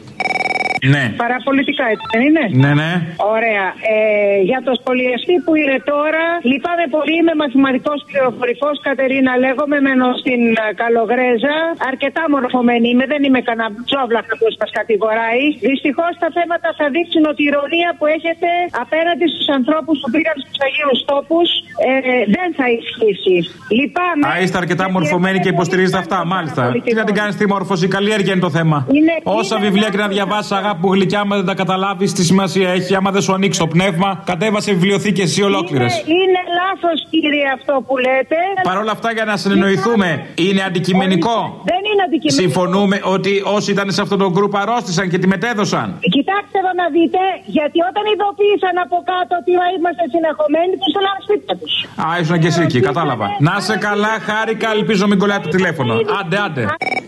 Ναι. Παραπολιτικά, έτσι δεν είναι? Ναι, ναι. Ωραία. Ε, για το σχολιαστή που είναι τώρα, λυπάμαι πολύ. Είμαι μαθηματικός πληροφορικός. Κατερίνα λέγομαι, μένω στην Καλογρέζα. Αρκετά μορφωμένη είμαι, δεν είμαι κανένα τζόβλαχα που μας κατηγοράει. Δυστυχώς τα θέματα θα δείξουν ότι η ηρωνία που έχετε απέναντι στους ανθρώπους που πήγαν στους Αγίους Τόπους ε, δεν θα ισχύσει. Λυπάμαι. Α, είστε αρκετά μορφωμένοι και υποστηρίζετε αυτά, μάλιστα. Τι να την κάνεις τη μόρφωση, καλλιέργεια είναι το θέμα. Είναι, Όσα είναι βιβλία και να διαβάσει, που γλυκιά, άμα δεν τα καταλάβεις τι σημασία έχει, άμα δεν σου ανοίξει το πνεύμα, κατέβασε βιβλιοθήκες εσύ ολόκληρες. Είναι, είναι λάθος, κύριε, αυτό που λέτε. Παρ' όλα αυτά, για να συνεννοηθούμε, είναι αντικειμενικό. Δεν είναι αντικειμενικό. Συμφωνούμε ότι όσοι ήταν σε αυτό το γκρουπ αρρώστησαν και τη μετέδωσαν. Κοιτάξτε εδώ να δείτε, γιατί όταν ειδοποίησαν από κάτω ότι είμαστε συνεχωμένοι, τους έλαβαν σπίτια τους. Α, ήσουν και εσύ εκεί, κατάλαβα. Να σε καλά, χάρηκα, ελπίζω μην κολλάει το τηλέφωνο. Άντε, άντε.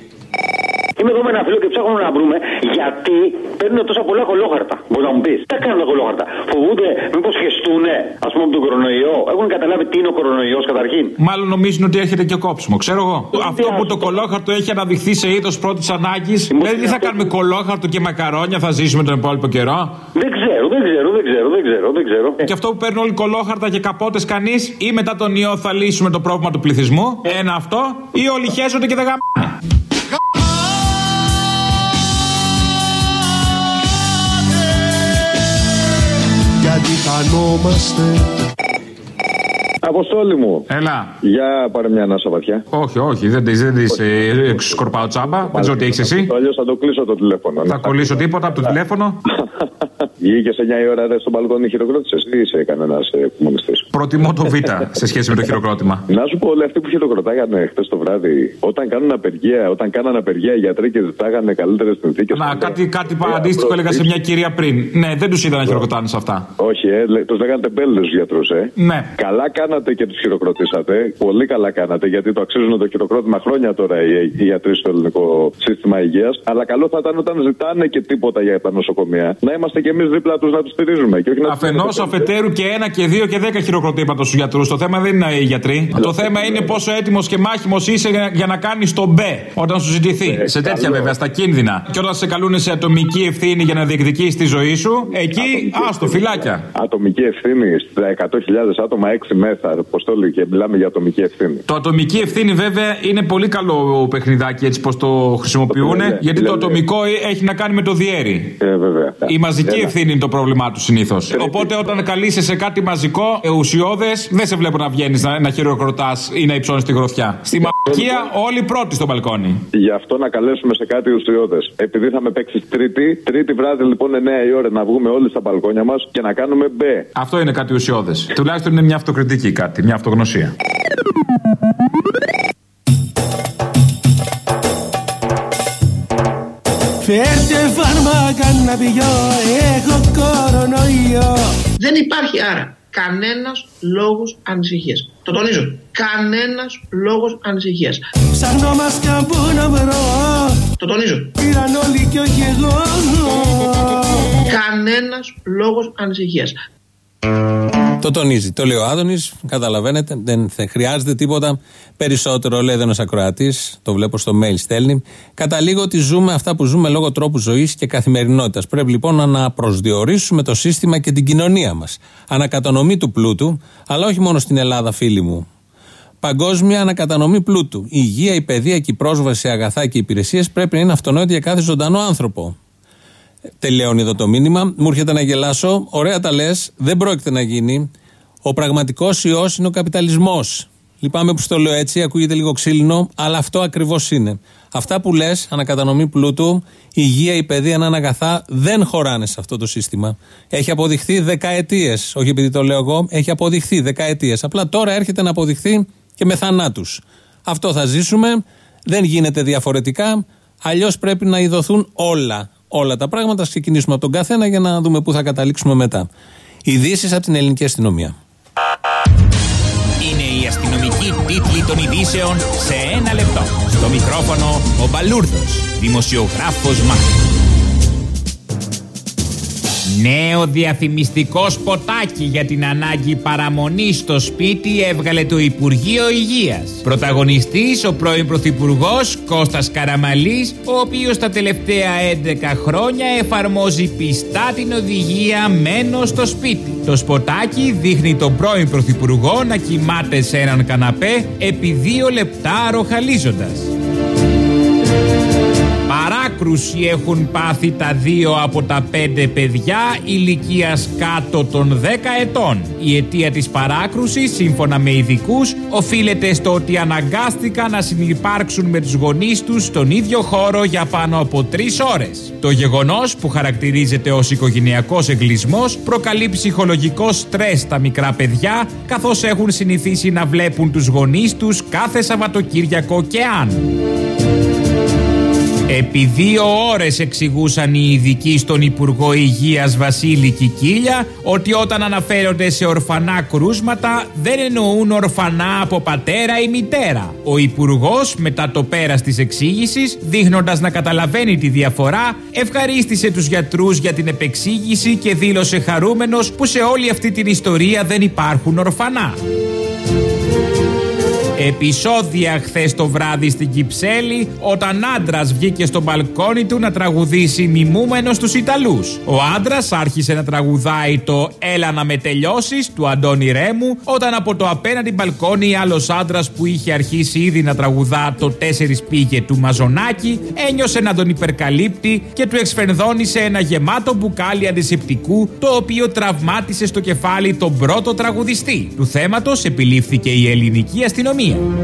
Είμαι εδώ με ένα φίλο και ψάχνουμε να βρούμε γιατί παίρνουν τόσα πολλά κολόχαρτα. Μπορεί να μου πει, τι κάνουν τα κολόχαρτα. Φοβούνται μήπως χεστούνε, ας πούμε, από τον κορονοϊό. Έχουν καταλάβει τι είναι ο κορονοϊός καταρχήν. Μάλλον νομίζουν ότι έρχεται και κόψιμο, ξέρω εγώ. Αυτό που το κολόχαρτο έχει αναδειχθεί σε είδος πρώτης ανάγκης. Δηλαδή τι θα κάνουμε κολόχαρτο και μακαρόνια, θα ζήσουμε τον υπόλοιπο καιρό. Δεν ξέρω, δεν ξέρω, δεν ξέρω, δεν ξέρω. Δεν ξέρω. Και αυτό που παίρνουν όλοι κολόχαρτα και καπότες κανείς, ή μετά τον ιό θα λύσουμε το πρόβλημα του πληθυσμού. Ένα αυτό, ή όλοι χέζονται και δεν γαμάνε. Γιατί χανόμαστε. Αποστόλη μου. Έλα. Για πάρε μια ανάσα βαθιά. Όχι, όχι, δεν τη δεν ε, σκορπάω τσάμπα. Δεν ξέρω τι έχει εσύ. Αλλιώς θα το κλείσω το τηλέφωνο. Θα κολλήσω τίποτα από το τηλέφωνο. Βγήκε σε εννιά η ώρα στο μπαλκόνι χειροκρότησε ή είσαι κανένα κομμουνιστή. Προτιμώ το Β σε σχέση με το χειροκρότημα. Να σου πω, όλοι αυτοί που χειροκροτάγανε χθε το βράδυ, όταν κάνουν απεργία, όταν κάνανε απεργία οι γιατροί και ζητάγανε καλύτερες συνθήκες. Να, κάτι, κάτι αντίστοιχο έλεγα σε μια κυρία πριν. Ναι, δεν τους είδα να χειροκροτάνε σε αυτά. Όχι, ε, τους λέγανε τεμπέλες τους γιατρούς, ε. Ναι. Καλά κάνατε και τους χειροκροτήσατε. Πολύ καλά κάνατε, γιατί το αξίζουν το χειροκρότημα χρόνια τώρα οι, οι γιατροί στο ελληνικό σύστημα υγείας. Αλλά καλό θα ήταν όταν ζητάνε και τίποτα για τα νοσοκομεία να είμαστε κι εμείς δίπλα τους να τους στηρίζουμε. Αφενός, αφετέρου και ένα και δύο και δέκα χειροκροτήματα στους γιατρούς. Το θέμα δεν είναι οι γιατροί. Το θέμα είναι πόσο έτοιμος και μάχημος είσαι για να κάνεις το μπε όταν σου ζητηθεί. Ε, σε τέτοια καλό. Βέβαια, στα κίνδυνα. Και όταν σε καλούν σε ατομική ευθύνη για να διεκδικήσεις τη ζωή σου, εκεί άστο, φυλάκια. Ατομική ευθύνη στα εκατό χιλιάδες άτομα, έξι μέσα. Πώς το λέει και μιλάμε για ατομική ευθύνη. Το ατομική ευθύνη βέβαια είναι πολύ καλό παιχνιδάκι έτσι πως το χρησιμοποιούν. Ε, γιατί το ατομικό έχει να κάνει με το διέρη. Ε, βέβαια. Η μαζική Έλα. ευθύνη είναι το πρόβλημά του συνήθως. Οπότε όταν καλείσαι σε κάτι μαζικό, ουσιώδες, δεν σε βλέπω να βγαίνεις να, να χειροκροτάς ή να υψώνεις τη γροθιά. Στη μαλακία όλοι πρώτοι στο μπαλκόνι. Γι' αυτό να καλέσουμε σε κάτι ουσιώδες. Επειδή θα με παίξεις Τρίτη, Τρίτη βράδυ λοιπόν εννιά η ώρα να βγούμε όλοι στα μπαλκόνια μας και να κάνουμε μπε. Αυτό είναι κάτι ουσιώδες. Τουλάχιστον είναι μια αυτοκριτική κάτι, μια αυτογνωσία. Φέρτε φάρμακα να πηγώ, έχω κορονοϊό. Δεν υπάρχει άρα κανένας λόγος ανησυχίας. Το τονίζω. Κανένας λόγος ανησυχίας. Ψάχνω μάσκα που να βρω, Το τονίζω. Πήραν όλοι και όχι εγώ. Κανένας λόγος ανησυχίας. Το τονίζει. Το λέει ο Άδωνης. Καταλαβαίνετε. Δεν χρειάζεται τίποτα περισσότερο, λέει ένας ακροατής. Το βλέπω στο mail, στέλνει. Καταλήγω ότι ζούμε αυτά που ζούμε λόγω τρόπου ζωής και καθημερινότητας. Πρέπει λοιπόν να αναπροσδιορίσουμε το σύστημα και την κοινωνία μας. Ανακατανομή του πλούτου, αλλά όχι μόνο στην Ελλάδα, φίλοι μου. Παγκόσμια ανακατανομή πλούτου. Η υγεία, η παιδεία και η πρόσβαση σε αγαθά και υπηρεσίες πρέπει να είναι αυτονόητη για κάθε ζωντανό άνθρωπο. Τελειώνει εδώ το μήνυμα. Μου έρχεται να γελάσω. Ωραία τα λες. Δεν πρόκειται να γίνει. Ο πραγματικός ιός είναι ο καπιταλισμός. Λυπάμαι που στο λέω έτσι. Ακούγεται λίγο ξύλινο. Αλλά αυτό ακριβώς είναι. Αυτά που λες, ανακατανομή πλούτου, η υγεία, η παιδεία, να είναι αγαθά, δεν χωράνε σε αυτό το σύστημα. Έχει αποδειχθεί δεκαετίες. Όχι επειδή το λέω εγώ. Έχει αποδειχθεί δεκαετίες. Απλά τώρα έρχεται να αποδειχθεί και με θανάτους. Αυτό θα ζήσουμε. Δεν γίνεται διαφορετικά. Αλλιώς πρέπει να ειδωθούν όλα. Όλα τα πράγματα. Ας ξεκινήσουμε από τον καθένα για να δούμε πού θα καταλήξουμε μετά. Ειδήσεις από την ελληνική αστυνομία. Είναι η αστυνομική τίτλη των ειδήσεων σε ένα λεπτό. Στο μικρόφωνο ο Μπαλούρδος, δημοσιογράφος Μάρκος. Νέο διαφημιστικό σποτάκι για την ανάγκη παραμονής στο σπίτι έβγαλε το Υπουργείο Υγείας. Πρωταγωνιστής ο πρώην Πρωθυπουργός Κώστας Καραμανλής, ο οποίος τα τελευταία έντεκα χρόνια εφαρμόζει πιστά την οδηγία «Μένω στο σπίτι». Το σποτάκι δείχνει τον πρώην Πρωθυπουργό να κοιμάται σε έναν καναπέ επί δύο λεπτά ροχαλίζοντας. Παράκρουση έχουν πάθει τα δύο από τα πέντε παιδιά ηλικίας κάτω των δέκα ετών. Η αιτία της παράκρουσης, σύμφωνα με ειδικούς, οφείλεται στο ότι αναγκάστηκαν να συνυπάρξουν με τους γονείς τους στον ίδιο χώρο για πάνω από τρεις ώρες. Το γεγονός, που χαρακτηρίζεται ως οικογενειακός εγκλισμός, προκαλεί ψυχολογικό στρες στα μικρά παιδιά, καθώς έχουν συνηθίσει να βλέπουν τους γονείς τους κάθε Σαββατοκύριακο και αν. Επί δύο ώρες εξηγούσαν οι ειδικοί στον Υπουργό Υγείας Βασίλη Κικίλια ότι όταν αναφέρονται σε ορφανά κρούσματα δεν εννοούν ορφανά από πατέρα ή μητέρα. Ο Υπουργός, μετά το πέρας της εξήγησης, δείχνοντας να καταλαβαίνει τη διαφορά, ευχαρίστησε τους γιατρούς για την επεξήγηση και δήλωσε χαρούμενος που σε όλη αυτή την ιστορία δεν υπάρχουν ορφανά. Επεισόδια χθες το βράδυ στην Κυψέλη, όταν άντρας βγήκε στο μπαλκόνι του να τραγουδήσει μιμούμενος τους Ιταλούς. Ο άντρας άρχισε να τραγουδάει το «Έλα να με τελειώσεις» του Αντώνη Ρέμου, όταν από το απέναντι μπαλκόνι άλλος άντρας που είχε αρχίσει ήδη να τραγουδά το «Τέσσερις πήγε» του Μαζονάκη ένιωσε να τον υπερκαλύπτει και του εξφενδώνησε ένα γεμάτο μπουκάλι αντισηπτικού, το οποίο τραυμάτισε στο κεφάλι τον πρώτο τραγουδιστή. Του θέματος επιλήφθηκε η ελληνική αστυνομία.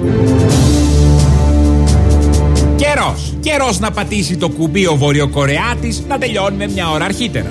Καιρός, καιρός να πατήσει το κουμπί ο Βορειοκορεάτης, να τελειώνουμε μια ώρα αρχίτερα.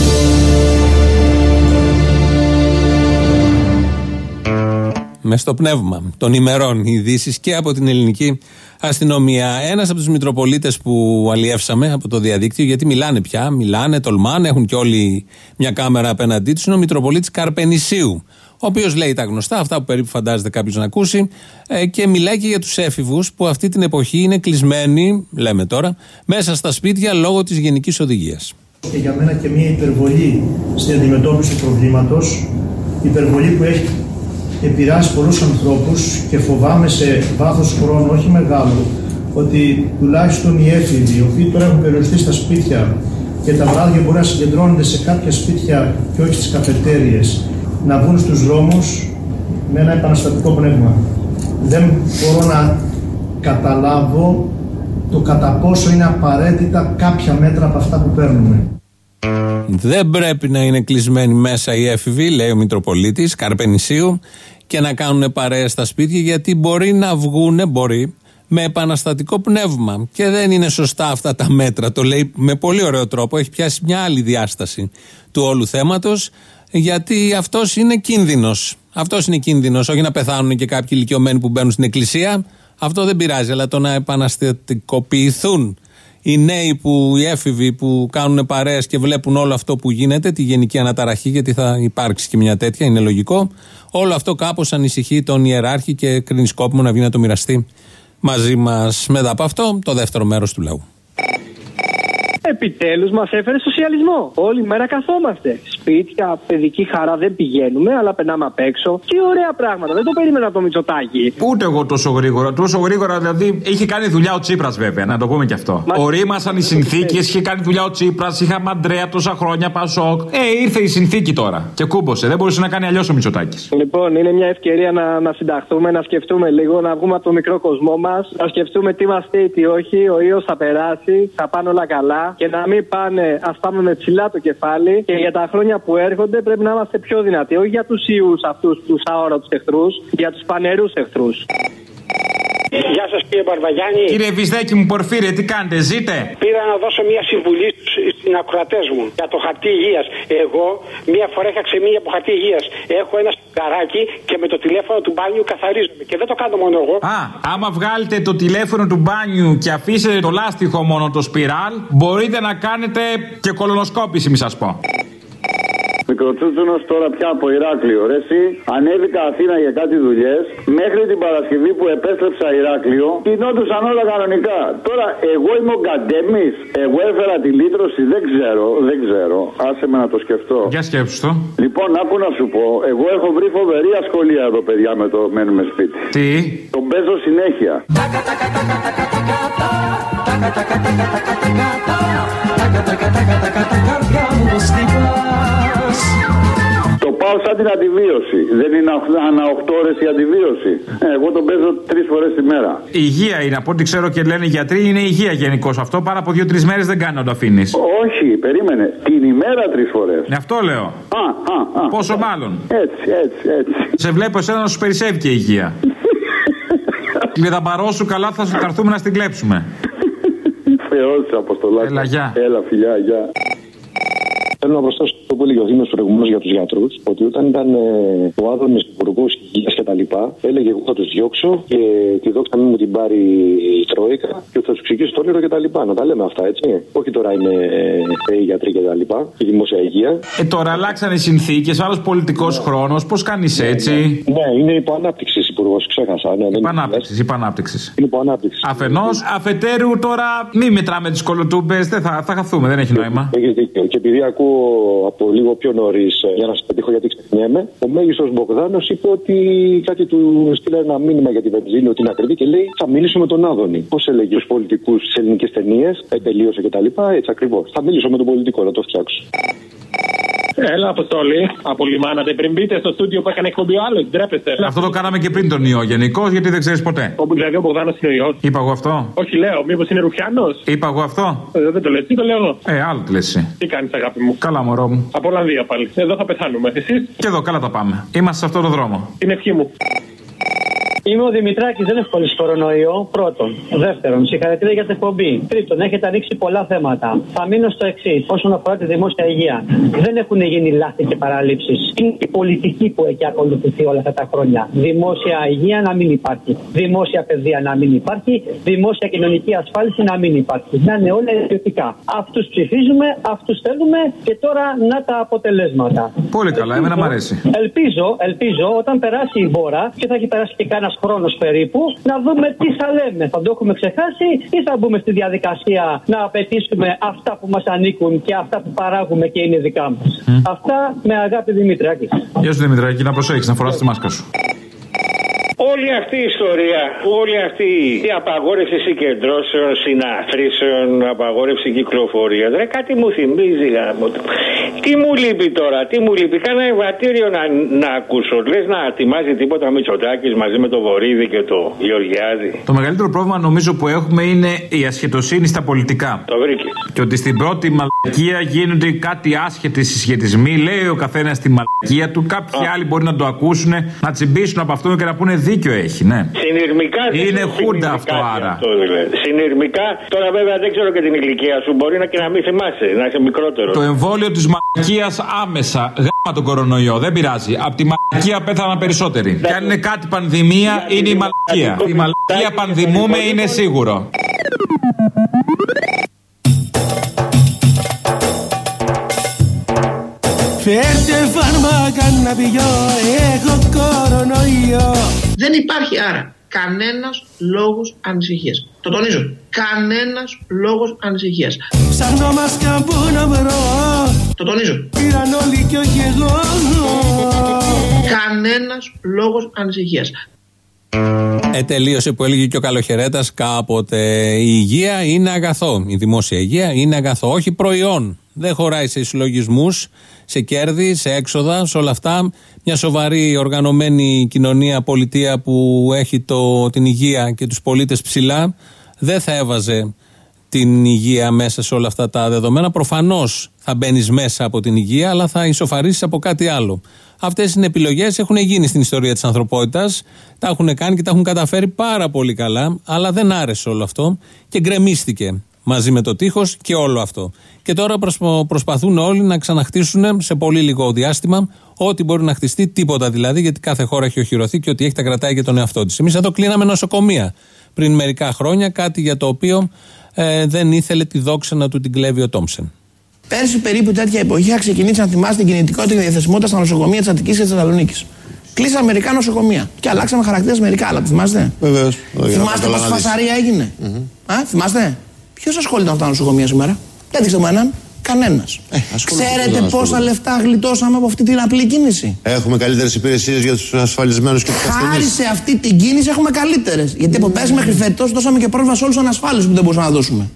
Μες στο πνεύμα των ημερών ειδήσεις και από την ελληνική αστυνομία. Ένας από τους Μητροπολίτες που αλλιεύσαμε από το διαδίκτυο, γιατί μιλάνε πια, μιλάνε, τολμάνε, έχουν και όλοι μια κάμερα απέναντί τους, είναι ο Μητροπολίτης Καρπενησίου, ο οποίος λέει τα γνωστά, αυτά που περίπου φαντάζεται κάποιος να ακούσει, ε, και μιλάει και για τους έφηβους που αυτή την εποχή είναι κλεισμένοι, λέμε τώρα, μέσα στα σπίτια λόγω της γενικής οδηγίας. Και για μένα και μια υπερβολή στην αντιμετώπιση του προβλήματος, υπερβολή που έχει επηρεάσει πολλούς ανθρώπους και φοβάμαι σε βάθος χρόνου, όχι μεγάλο, ότι τουλάχιστον οι έφηβοι, οι οποίοι τώρα έχουν περιοριστεί στα σπίτια και τα βράδια μπορεί να συγκεντρώνονται σε κάποια σπίτια και όχι στις καφετέριες, να βγουν στους δρόμους με ένα επαναστατικό πνεύμα. Δεν μπορώ να καταλάβω το κατά πόσο είναι απαραίτητα κάποια μέτρα από αυτά που παίρνουμε. Δεν πρέπει να είναι κλεισμένοι μέσα οι έφηβοι, λέει ο Μητροπολίτης Καρπενησίου, και να κάνουν παρέες στα σπίτια, γιατί μπορεί να βγούνε, μπορεί, με επαναστατικό πνεύμα. Και δεν είναι σωστά αυτά τα μέτρα. Το λέει με πολύ ωραίο τρόπο. Έχει πιάσει μια άλλη διάσταση του όλου θέματος, γιατί αυτός είναι κίνδυνος. Αυτός είναι κίνδυνος. Όχι να πεθάνουν και κάποιοι ηλικιωμένοι που μπαίνουν στην εκκλησία. Αυτό δεν πειράζει. Αλλά το να επαναστατικοποιηθούν οι νέοι, που, οι έφηβοι που κάνουν παρέες και βλέπουν όλο αυτό που γίνεται, τη γενική αναταραχή, γιατί θα υπάρξει και μια τέτοια, είναι λογικό. Όλο αυτό κάπως ανησυχεί τον ιεράρχη και κρίνει σκόπιμο να βγει να το μοιραστεί μαζί μας. Μετά από αυτό, το δεύτερο μέρος του λαού. Επιτέλους μας έφερε σοσιαλισμό. Όλη μέρα καθόμαστε. Σπίτια, παιδική χαρά δεν πηγαίνουμε, αλλά περνάμε απ' έξω. Τι ωραία πράγματα. Δεν το περίμενα το Μητσοτάκη. Ούτε εγώ τόσο γρήγορα. Τόσο γρήγορα δηλαδή είχε κάνει δουλειά ο Τσίπρας, βέβαια, να το πούμε και αυτό. Μα... Ορίμασαν οι συνθήκες, είχε κάνει δουλειά ο Τσίπρας, είχαμε Αντρέα τόσα χρόνια, Πασόκ. Ε, ήρθε η συνθήκη τώρα και κούμποσε. Δεν μπορούσε να κάνει αλλιώς ο Μητσοτάκης. Λοιπόν, είναι μια ευκαιρία να, να συνταχθούμε, να σκεφτούμε λίγο, να βγούμε από το μικρό κοσμό μας, να σκεφτούμε τι μας φταίει, τι όχι. Ο ιός θα περάσει, θα πάνε όλα καλά. Και να μην πάνε, ας πάμε με ψηλά το κεφάλι και για τα χρόνια που έρχονται πρέπει να είμαστε πιο δυνατοί. Όχι για τους ιούς αυτούς τους αόρατους εχθρούς, για τους πανερούς εχθρούς. Γεια σας κύριε Μπαρβαγιάννη. Κύριε Βυσδέκη μου, Πορφύρε, τι κάνετε, ζείτε? Πήρα να δώσω μια συμβουλή στην ακροατές μου για το χαρτί υγείας. Εγώ μια φορά είχα ξεμείνει από χαρτί υγείας. Έχω ένα σφουγγαράκι και με το τηλέφωνο του μπάνιου καθαρίζομαι. Και δεν το κάνω μόνο εγώ. Α, άμα βγάλετε το τηλέφωνο του μπάνιου και αφήσετε το λάστιχο μόνο το σπιράλ, μπορείτε να κάνετε και κολονοσκόπηση, μη σας πω. Μικροτσούτσουνος τώρα πια από Ηράκλειο. Ρε εσύ, ανέβηκα Αθήνα για κάτι δουλειές. Μέχρι την Παρασκευή που επέστρεψα Ηράκλειο, κινόντουσαν όλα κανονικά. Τώρα, εγώ είμαι ο Γκαντέμις. Εγώ έφερα τη λύτρωση, δεν ξέρω, δεν ξέρω. Άσε με να το σκεφτώ. Για σκέψου το. Λοιπόν, άκου να σου πω. Εγώ έχω βρει φοβερή ασχολία εδώ, παιδιά, με το μένουμε σπίτι. Τι? Τον παίζω συνέχεια. Το πάω σαν την αντιβίωση. Δεν είναι ανά οκτώ ώρες η αντιβίωση. Ε, εγώ τον παίζω τρεις φορές τη μέρα. Η υγεία είναι, από ό,τι ξέρω και λένε οι γιατροί, είναι υγεία γενικώς αυτό. Πάρα από δύο-τρεις μέρες δεν κάνει να το αφήνεις. Όχι, περίμενε. Την ημέρα τρεις φορές. Ναι, αυτό λέω. Α, α, α. Πόσο μάλλον. Έτσι, έτσι, έτσι. Σε βλέπω εσένα να σου περισσεύει και η υγεία. Με τα μπαρό σου καλά θα σου έρθουμε να στην κλέψουμε. Θεός, Αποστολάκη. Έλα, γεια. Έλα, φιλιά, γεια. Θέλω να προσθέσω αυτό που έλεγε ο Δήμος προηγουμένως για τους γιατρούς, ότι όταν ήταν ε, ο Άδωνης υπουργός υγείας και τα λοιπά, έλεγε εγώ θα τους διώξω και τη δόξα μην μου την πάρει η Τρόικα και θα τους ξεκινήσει το όνειρο και τα λοιπά. Να τα λέμε αυτά, έτσι. Όχι τώρα είναι ε, οι γιατροί και τα λοιπά, η δημόσια υγεία. Ε, τώρα αλλάξανε οι συνθήκες, άλλος πολιτικός ναι. χρόνος, πώς κάνεις έτσι. Ναι, ναι, είναι υποανάπτυξη υπουργός, ξέχασα. Ναι, υπανάπτυξη, υπανάπτυξη. Είναι υποανάπτυξη. Αφενός, αφετέρου τώρα μην μετράμε τις κολοτούμπες, δεν θα, θα χαθούμε, δεν έχει νόημα. Έχεις δίκιο. Και επειδή ακούω από λίγο πιο νωρίς, για να σας πετύχω γιατί ξεχνιέμαι, ο μέγιστος Μπογδάνος είπε ότι κάτι του στείλε ένα μήνυμα για τη βενζίνη, ότι είναι ακριβή και λέει θα μιλήσω με τον Άδωνη. Πώς έλεγε στους πολιτικούς στις ελληνικές ταινίες, ε, τελείωσε κτλ. Έτσι ακριβώς. Θα μιλήσω με τον πολιτικό, να το φτιάξω. Έλα, Αποστόλη, από Λιμάνατε. Πριν μπείτε στο στούντιο που έκανε εκπομπή ο άλλος, ντρέπεστε. Αυτό το κάναμε και πριν τον ιό γενικώς, γιατί δεν ξέρεις ποτέ. Όπου δηλαδή ο Μπογδάνος είναι ο ιός. Είπα εγώ αυτό. Όχι, λέω, μήπως είναι Ρουφιάνος. Είπα εγώ αυτό. Ε, δεν το λες, τι το λέω εγώ. Ε, άλλο τι λες εσύ. Τι κάνεις, αγάπη μου. Καλά, μωρό μου. Από Ολλανδία πάλι. Εδώ θα πεθάνουμε. Εσείς. Και εδώ, καλά τα πάμε. Είμαστε σε αυτό το δρόμο. Την ευχή μου. Είμαι ο Δημητράκης, δεν έχω κολλήσει κορονοϊό. Πρώτον. Δεύτερον, συγχαρητήρια για την εκπομπή. Τρίτον, έχετε ανοίξει πολλά θέματα. Θα μείνω στο εξής, όσον αφορά τη δημόσια υγεία. Δεν έχουν γίνει λάθη και παραλήψεις. Είναι η πολιτική που έχει ακολουθηθεί όλα αυτά τα χρόνια. Δημόσια υγεία να μην υπάρχει. Δημόσια παιδεία να μην υπάρχει. Δημόσια κοινωνική ασφάλιση να μην υπάρχει. Να είναι όλα ιδιωτικά. Αυτούς ψηφίζουμε, αυτούς θέλουμε και τώρα να τα αποτελέσματα. Πολύ καλά, εμένα μου αρέσει. Ελπίζω, ελπίζω όταν περάσει η μπόρα και θα έχει περάσει και κάνα χρόνος περίπου, να δούμε τι θα λέμε. Θα το έχουμε ξεχάσει ή θα μπούμε στη διαδικασία να απαιτήσουμε αυτά που μας ανήκουν και αυτά που παράγουμε και είναι δικά μας. Mm. Αυτά με αγάπη Δημητράκη. Γεια σου Δημητράκη, να προσέχεις να φοράς τη μάσκα σου. Όλη αυτή η ιστορία, όλη αυτή η απαγόρευση συγκεντρώσεων, συναθρήσεων, απαγόρευση κυκλοφορίας, ρε κάτι μου θυμίζει γάμο. Τι μου λείπει τώρα, τι μου λείπει, κάνα ευατήριο να, να ακούσω. Λες να ετοιμάζει τίποτα Μητσοτάκης μαζί με το Βορίδη και το Γεωργιάδη. Το μεγαλύτερο πρόβλημα νομίζω που έχουμε είναι η ασχετοσύνη στα πολιτικά. Το βρήκε. Και ότι στην πρώτη μαλακία γίνονται κάτι άσχετοι συσχετισμοί, λέει ο καθένας τη μαλακία του, κάποιοι Α. άλλοι μπορεί να το ακούσουν, να τσιμπήσουν από αυτό και να πούνε δίκιο έχει, ναι. Συνειρμικά. Είναι χούντα αυτό άρα. Αυτό, δηλαδή. Συνειρμικά, τώρα βέβαια δεν ξέρω και την ηλικία σου, μπορεί να και να μην θυμάσαι, να είσαι μικρότερο. Το εμβόλιο της μαλακίας άμεσα, γάμα τον κορονοϊό, δεν πειράζει. Από τη μαλακία πέθαναν περισσότεροι. Και αν είναι κάτι πανδημία, είναι η μαλακία. Η μαλακία πανδημούμε είναι σίγουρο. Φέρτε φάρμακα να πιω, έχω κορονοϊό. Δεν υπάρχει άρα κανένας λόγος ανησυχίας. Το τονίζω. Κανένας λόγος ανησυχίας. Ψάχνω μάσκα που να βρω. Το τονίζω. Πήραν όλοι κι όχι εγώ. Κανένας λόγος ανησυχίας. Ε, τελείωσε που έλεγε και ο Καλοχαιρέτας κάποτε. Η υγεία είναι αγαθό. Η δημόσια υγεία είναι αγαθό. Όχι προϊόν. Δεν χωράει σε συλλογισμούς, σε κέρδη, σε έξοδα, σε όλα αυτά. Μια σοβαρή οργανωμένη κοινωνία, πολιτεία που έχει το, την υγεία και τους πολίτες ψηλά, δεν θα έβαζε την υγεία μέσα σε όλα αυτά τα δεδομένα. Προφανώς θα μπαίνεις μέσα από την υγεία, αλλά θα ισοφαρίσεις από κάτι άλλο. Αυτές είναι επιλογές, έχουν γίνει στην ιστορία της ανθρωπότητας, τα έχουν κάνει και τα έχουν καταφέρει πάρα πολύ καλά, αλλά δεν άρεσε όλο αυτό και γκρεμίστηκε μαζί με το τείχος και όλο αυτό. Και τώρα προσπαθούν όλοι να ξαναχτίσουν σε πολύ λίγο διάστημα ό,τι μπορεί να χτιστεί, τίποτα δηλαδή, γιατί κάθε χώρα έχει οχυρωθεί και ό,τι έχει τα κρατάει για τον εαυτό της. Εμείς εδώ κλείναμε νοσοκομεία πριν μερικά χρόνια, κάτι για το οποίο ε, δεν ήθελε τη δόξα να του την κλέβει ο Τόμψεν. Πέρσι περίπου τέτοια εποχή είχα ξεκινήσει να θυμάστε την κινητικότητα και τη διαθεσιμότητα στα νοσοκομεία της Αττικής και της Θεσσαλονίκης. Κλείσαμε μερικά νοσοκομεία και αλλάξαμε χαρακτήρες μερικά άλλα. Θυμάστε? Βεβαίως. Θυμάστε πόση φασαρία έγινε? Mm-hmm. Α, θυμάστε? Ποιος ασχολείται με αυτά τα νοσοκομεία σήμερα? Δεν δείξτε μου έναν. Κανένας. Ε, Ξέρετε πόσα λεφτά γλιτώσαμε από αυτή την απλή κίνηση? Έχουμε καλύτερες υπηρεσίες για τους ασφαλισμένους και τους ασθενείς. Χάρη σε αυτή την κίνηση έχουμε καλύτερες. Γιατί από πέρσι μέχρι φέτος δώσαμε και πρόβλημα σε όλους τους ανασφάλιστους που δεν μπορούσαμε να δώσουμε.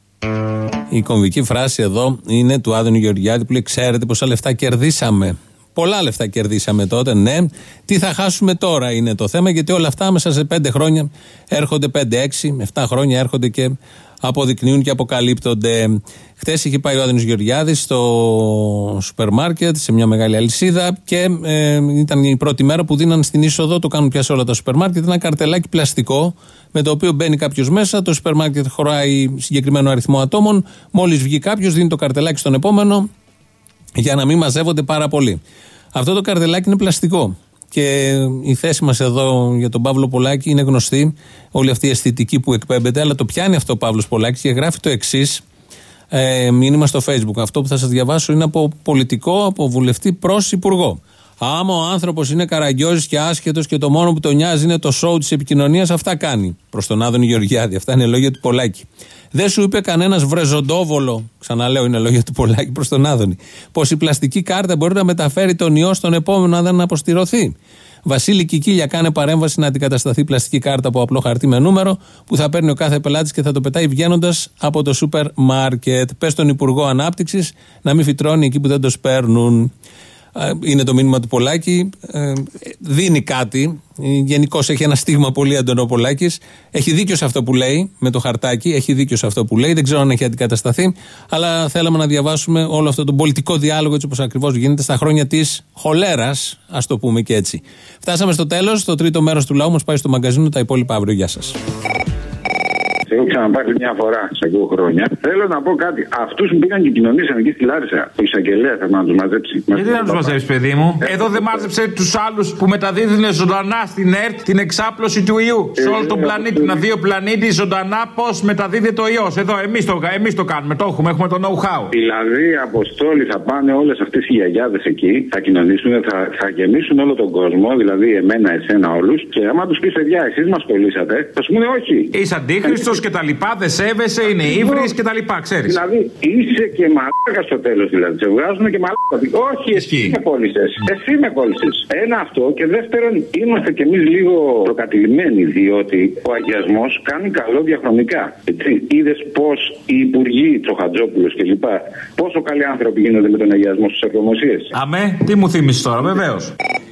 Η κομβική φράση εδώ είναι του Άδωνη Γεωργιάδη που λέει: ξέρετε πόσα λεφτά κερδίσαμε? Πολλά λεφτά κερδίσαμε τότε, ναι. Τι θα χάσουμε τώρα είναι το θέμα, γιατί όλα αυτά μέσα σε πέντε χρόνια έρχονται, πέντε, έξι, εφτά χρόνια έρχονται και αποδεικνύουν και αποκαλύπτονται. Χτες είχε πάει ο Άδωνης Γεωργιάδης στο σούπερ μάρκετ, σε μια μεγάλη αλυσίδα, και ε, ήταν η πρώτη μέρα που δίναν στην είσοδο, το κάνουν πια σε όλα τα σούπερ μάρκετ, ένα καρτελάκι πλαστικό με το οποίο μπαίνει κάποιος μέσα. Το σούπερ μάρκετ χωράει συγκεκριμένο αριθμό ατόμων. Μόλις βγει κάποιος, δίνει το καρτελάκι στον επόμενο για να μην μαζεύονται πάρα πολύ. Αυτό το καρτελάκι είναι πλαστικό. Και η θέση μας εδώ για τον Παύλο Πολάκη είναι γνωστή, όλη αυτή η αισθητική που εκπέμπεται, αλλά το πιάνει αυτό ο Παύλος Πολάκης και γράφει το εξής ε, μήνυμα στο Facebook. Αυτό που θα σας διαβάσω είναι από πολιτικό, από βουλευτή προς υπουργό. Άμα ο άνθρωπος είναι καραγκιόζης και άσχετος και το μόνο που τον νοιάζει είναι το σοου της επικοινωνίας, αυτά κάνει. Προς τον Άδωνη Γεωργιάδη. Αυτά είναι λόγια του Πολάκη. Δεν σου είπε κανένας βρεζοντόβολο, ξαναλέω είναι λόγια του Πολάκη προς τον Άδωνη, πως η πλαστική κάρτα μπορεί να μεταφέρει τον ιό στον επόμενο αν δεν αποστηρωθεί? Βασίλη Κικίλια, κάνε παρέμβαση να αντικατασταθεί πλαστική κάρτα από απλό χαρτί με νούμερο που θα παίρνει ο κάθε πελάτης και θα το πετάει βγαίνοντας από το σούπερ μάρκετ. Πες στον Υπουργό Ανάπτυξης να μην φυτρώνει εκεί που δεν το σπέρνουν. Είναι το μήνυμα του Πολάκη. Δίνει κάτι. Γενικώς έχει ένα στίγμα πολύ έντονο ο Πολάκης. Έχει δίκιο σε αυτό που λέει με το χαρτάκι. Έχει δίκιο σε αυτό που λέει. Δεν ξέρω αν έχει αντικατασταθεί. Αλλά θέλαμε να διαβάσουμε όλο αυτό τον πολιτικό διάλογο έτσι όπως ακριβώς γίνεται στα χρόνια της χολέρας. Ας το πούμε και έτσι. Φτάσαμε στο τέλος. Το τρίτο μέρος του λαού μας πάει στο μαγκαζίνο. Τα υπόλοιπα αύριο. Γεια σας. Έχω ξαναπάρει μια φορά σε δύο χρόνια. Θέλω να πω κάτι. Αυτούς που πήγαν και κοινωνήσαν εκεί στη Λάρισα, ο εισαγγελέας θα να τους μαζέψει. Γιατί να τους μαζέψει, παιδί μου? Εδώ δεν μάζεψε τους άλλους που μεταδίδουν ζωντανά στην ΕΡΤ την εξάπλωση του ιού. Ε, σε όλο τον πλανήτη. Να δει ο πλανήτη ζωντανά πώς μεταδίδεται ο ιός. Εδώ εμείς το, εμείς το κάνουμε. Το έχουμε, έχουμε το know-how. Δηλαδή, Αποστόλη, θα πάνε όλες αυτές οι γιαγιάδες εκεί, θα κοινωνήσουν, θα, θα γεμίσουν όλο τον κόσμο, δηλαδή εμένα, εσένα, όλους. Και άμα τους πεις, παιδιά, εσείς μας κολλήσατε, θα σου πούνε όχι. Είσαι αντίχριστος και τα λοιπά, δεν σέβεσαι, είναι ύβρις και τα λοιπά, ξέρεις. Δηλαδή είσαι και μαλάκα στο τέλος, δηλαδή. Σε βγάζουν και μαλάκα. Όχι, εσύ με κόλλησες. Εσύ με κόλλησες. Ένα αυτό, και δεύτερον, είμαστε κι εμείς λίγο προκατηλημένοι, διότι ο αγιασμός κάνει καλό διαχρονικά. Είδες πως οι υπουργοί, Τσοχατζόπουλος κλπ., πόσο καλοί άνθρωποι γίνονται με τον αγιασμό στις εκδομοσίες. Αμέ, τι μου θύμισες τώρα, βεβαίως.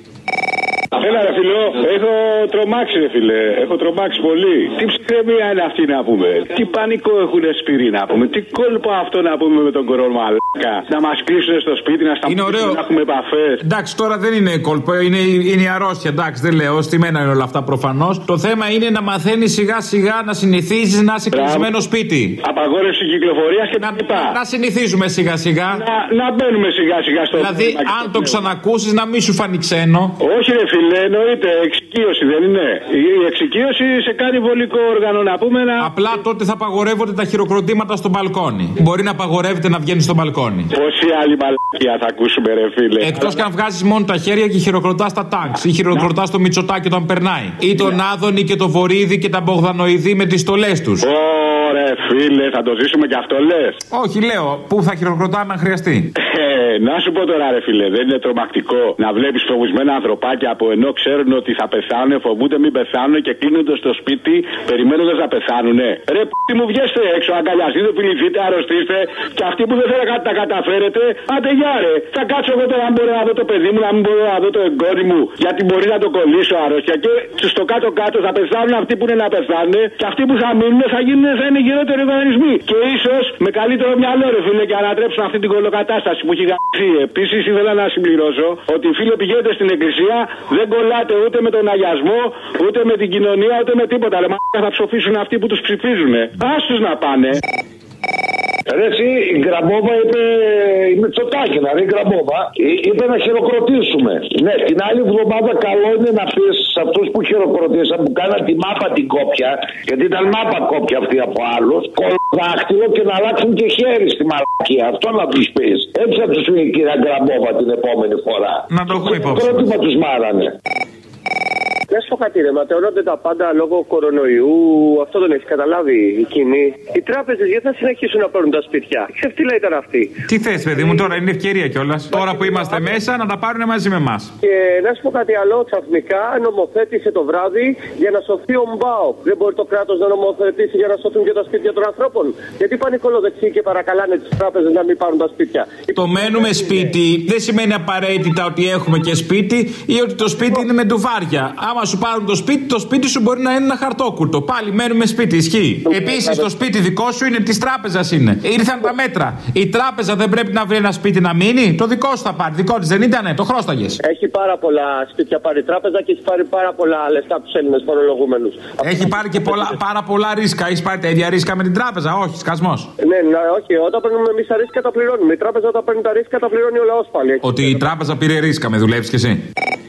Έλα ρε φιλό, έχω τρομάξει ρε φιλέ, έχω τρομάξει πολύ. Τι ψυχραιμία είναι αυτή να πούμε, τι πανικό έχουν σπίρι να πούμε, τι κόλπο αυτό να πούμε με τον κορονομαλάκα. Να μας κλείσουν στο σπίτι, να σταματήσουμε να έχουμε επαφές. Εντάξει, τώρα δεν είναι κόλπο, είναι, είναι η αρρώστια, εντάξει, δεν λέω, στημένα είναι όλα αυτά προφανώς. Το θέμα είναι να μαθαίνεις σιγά σιγά να συνηθίζεις να είσαι κλεισμένο σπίτι. Απαγόρευση κυκλοφορίας και να, να, να συνηθίζουμε σιγά σιγά. Να, να μπαίνουμε σιγά σιγά στο Δηλαδή, αν το ξανακούσεις, να μην σου φανεί ξένο. Όχι ρε φίλε. φίλε, εννοείται. Εξοικείωση δεν είναι. Η εξοικείωση σε κάνει βολικό όργανο να πούμε να. Απλά τότε θα απαγορεύονται τα χειροκροτήματα στο μπαλκόνι. Μπορεί να απαγορεύεται να βγαίνει στο μπαλκόνι. Πόση άλλη μαλακία θα ακούσουμε, ρε φίλε. Εκτός και αν βγάζει μόνο τα χέρια και χειροκροτά τα τάγκ ή χειροκροτά το Μητσοτάκι όταν περνάει. Ή τον Άδωνη και το Βορίδη και τα Μπογδανοειδή με τις στολές τους. Ωραία, φίλε, θα το ζήσουμε κι αυτό λες. Όχι, λέω, πού θα χειροκροτάμε αν χρειαστεί. Ε, να σου πω τώρα, ρε φίλε, δεν είναι τρομακτικό να βλέπεις φοβισμένα ανθρωπάκια που ενώ ξέρουν ότι θα πεθάνουν, φοβούνται μην πεθάνουν και κλείνονται στο σπίτι περιμένοντας να πεθάνουνε. Ρε, π***, μου βγαίνετε έξω, αγκαλιαστείτε, φιληθείτε, αρρωστήστε. Και αυτοί που δεν θέλουν να τα καταφέρετε, άντε γεια ρε. Θα κάτσω εγώ τώρα να μπορώ να δω το παιδί μου, να μην μπορώ να δω το εγγόνι μου, γιατί μπορεί να το κολλήσω αρρώστια. Και στο κάτω-κάτω θα πεθάνουν αυτοί που είναι να πεθάνουν και αυτοί που θα μείνουν θα, γίνουν, θα είναι γυρότεροι οργανισμοί. Και ίσως με καλύτερο μυαλό, ρε φίλε, και ανατρέψουν αυτή την κολοκατάσταση που έχει γαμπτεί. Επίσης ήθελα να συμπληρώσω ότι φίλε πηγαίνετε στην εκκλησία, δεν κολλάτε ούτε με τον αγιασμό, ούτε με την κοινωνία, ούτε με τίποτα. Ρε μ***, θα ψοφήσουν αυτοί που τους ψηφίζουν. Άστους να πάνε. Ρε εσύ, η Γκραμπόβα είπε, η Μητσοτάκη, να ρε η Γκραμπόβα, είπε να χειροκροτήσουμε. Ναι, την άλλη εβδομάδα καλό είναι να πεις σε αυτούς που χειροκροτήσαν, που κάναν τη μάπα την κόπια, γιατί ήταν μάπα κόπια αυτή από άλλους, κολοδάχτυλο και να αλλάξουν και χέρι στη μαλακία. Αυτό να τους πεις. Έτσι θα τους πει η κυρία Γκραμπόβα την επόμενη φορά. Να το έχουμε υπόψη. Πρότυπα τους μάρανε. Δεν στο κάτι ρε, ματαιώνονται τα πάντα λόγω κορονοϊού. Αυτό δεν έχει καταλάβει η κοινή. Οι τράπεζες γιατί θα συνεχίσουν να παίρνουν τα σπίτια. Ξεφτύλα ήταν αυτή. Τι θες, παιδί μου, τώρα είναι ευκαιρία κιόλας. Τώρα που είμαστε μέσα να τα πάρουν μαζί με εμάς. Και να σου πω κάτι άλλο, ξαφνικά νομοθέτησε το βράδυ για να σωθεί ο Μπάο. Δεν μπορεί το κράτος να νομοθετήσει για να σωθούν και τα σπίτια των ανθρώπων. Γιατί πάνε οι κολοδεξιοί και παρακαλάνε τις τράπεζες να μην πάρουν τα σπίτια. Το μένουμε σπίτι δεν σημαίνει απαραίτητα ότι έχουμε και σπίτι ή ότι το σπίτι είναι με ντουβάρια. Άμα σου πάρουν το σπίτι, το σπίτι σου μπορεί να είναι ένα χαρτόκουρτο. Πάλι μένουμε σπίτι, ισχύει. Επίσης, το σπίτι δικό σου είναι της τράπεζας είναι. Ήρθαν τα μέτρα. Η τράπεζα δεν πρέπει να βρει ένα σπίτι να μείνει. Το δικό σου θα πάρει. Δικό της δεν ήτανε, το χρώσταγες. Έχει πάρα πολλά σπίτια πάρει η τράπεζα και έχει πάρει πάρα πολλά λεφτά από τους Έλληνες φορολογούμενους. Έχει πάρει και πολλά, πάρα πολλά ρίσκα. Έχει πάρει τα ίδια ρίσκα με την τράπεζα. Όχι, σκασμός. Ναι, ναι, όχι. Όταν παίρνουμε εμείς τα ρίσκα τα πληρώνουμε. Η τράπεζα όταν παίρνει τα ρίσκα τα πληρώνει ο λαός πάλι. Ότι η τράπεζα πήρε ρίσκα, με δουλεύεις κι εσύ.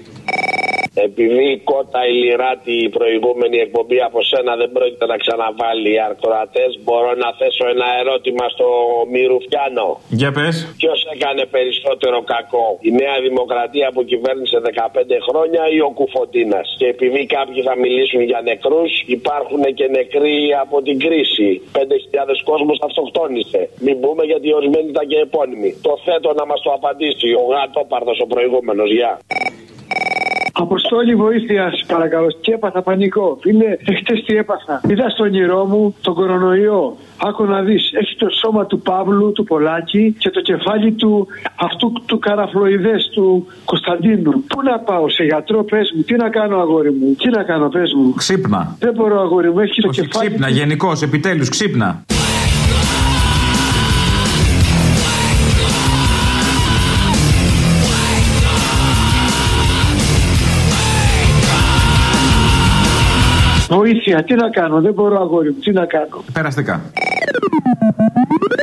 Επειδή η Κότα η Λιράτη η προηγούμενη εκπομπή από σένα δεν πρόκειται να ξαναβάλει οι ακροατές, μπορώ να θέσω ένα ερώτημα στο Μυρουφιάνο. Για πες. Ποιος έκανε περισσότερο κακό, η Νέα Δημοκρατία που κυβέρνησε δεκαπέντε χρόνια ή ο Κουφοντίνας? Και επειδή κάποιοι θα μιλήσουν για νεκρούς, υπάρχουν και νεκροί από την κρίση. πέντε χιλιάδες κόσμος αυτοκτόνησε. Μην πούμε γιατί ορισμένοι ήταν και επώνυμοι. Το θέτω να μας το απαντήσει ο Γατόπαρδος ο προηγούμενος. Γεια. Αποστόλη βοήθειας, παρακαλώ, και έπαθα πανικό. Είναι εχθές τι έπαθα. Είδα στο όνειρό μου τον κορονοϊό. Άκου να δεις, έχει το σώμα του Παύλου, του Πολάκη και το κεφάλι του αυτού του καραφλοειδές του Κωνσταντίνου. Πού να πάω, σε γιατρό, πες μου, τι να κάνω, αγόρι μου, τι να κάνω, πες μου. Ξύπνα. Δεν μπορώ, αγόρι μου, έχει το Όχι, κεφάλι. Ξύπνα, γενικώς, επιτέλους, ξύπνα. Βοήθεια, τι να κάνω, δεν μπορώ, αγόρι μου, τι να κάνω. Περαστικά.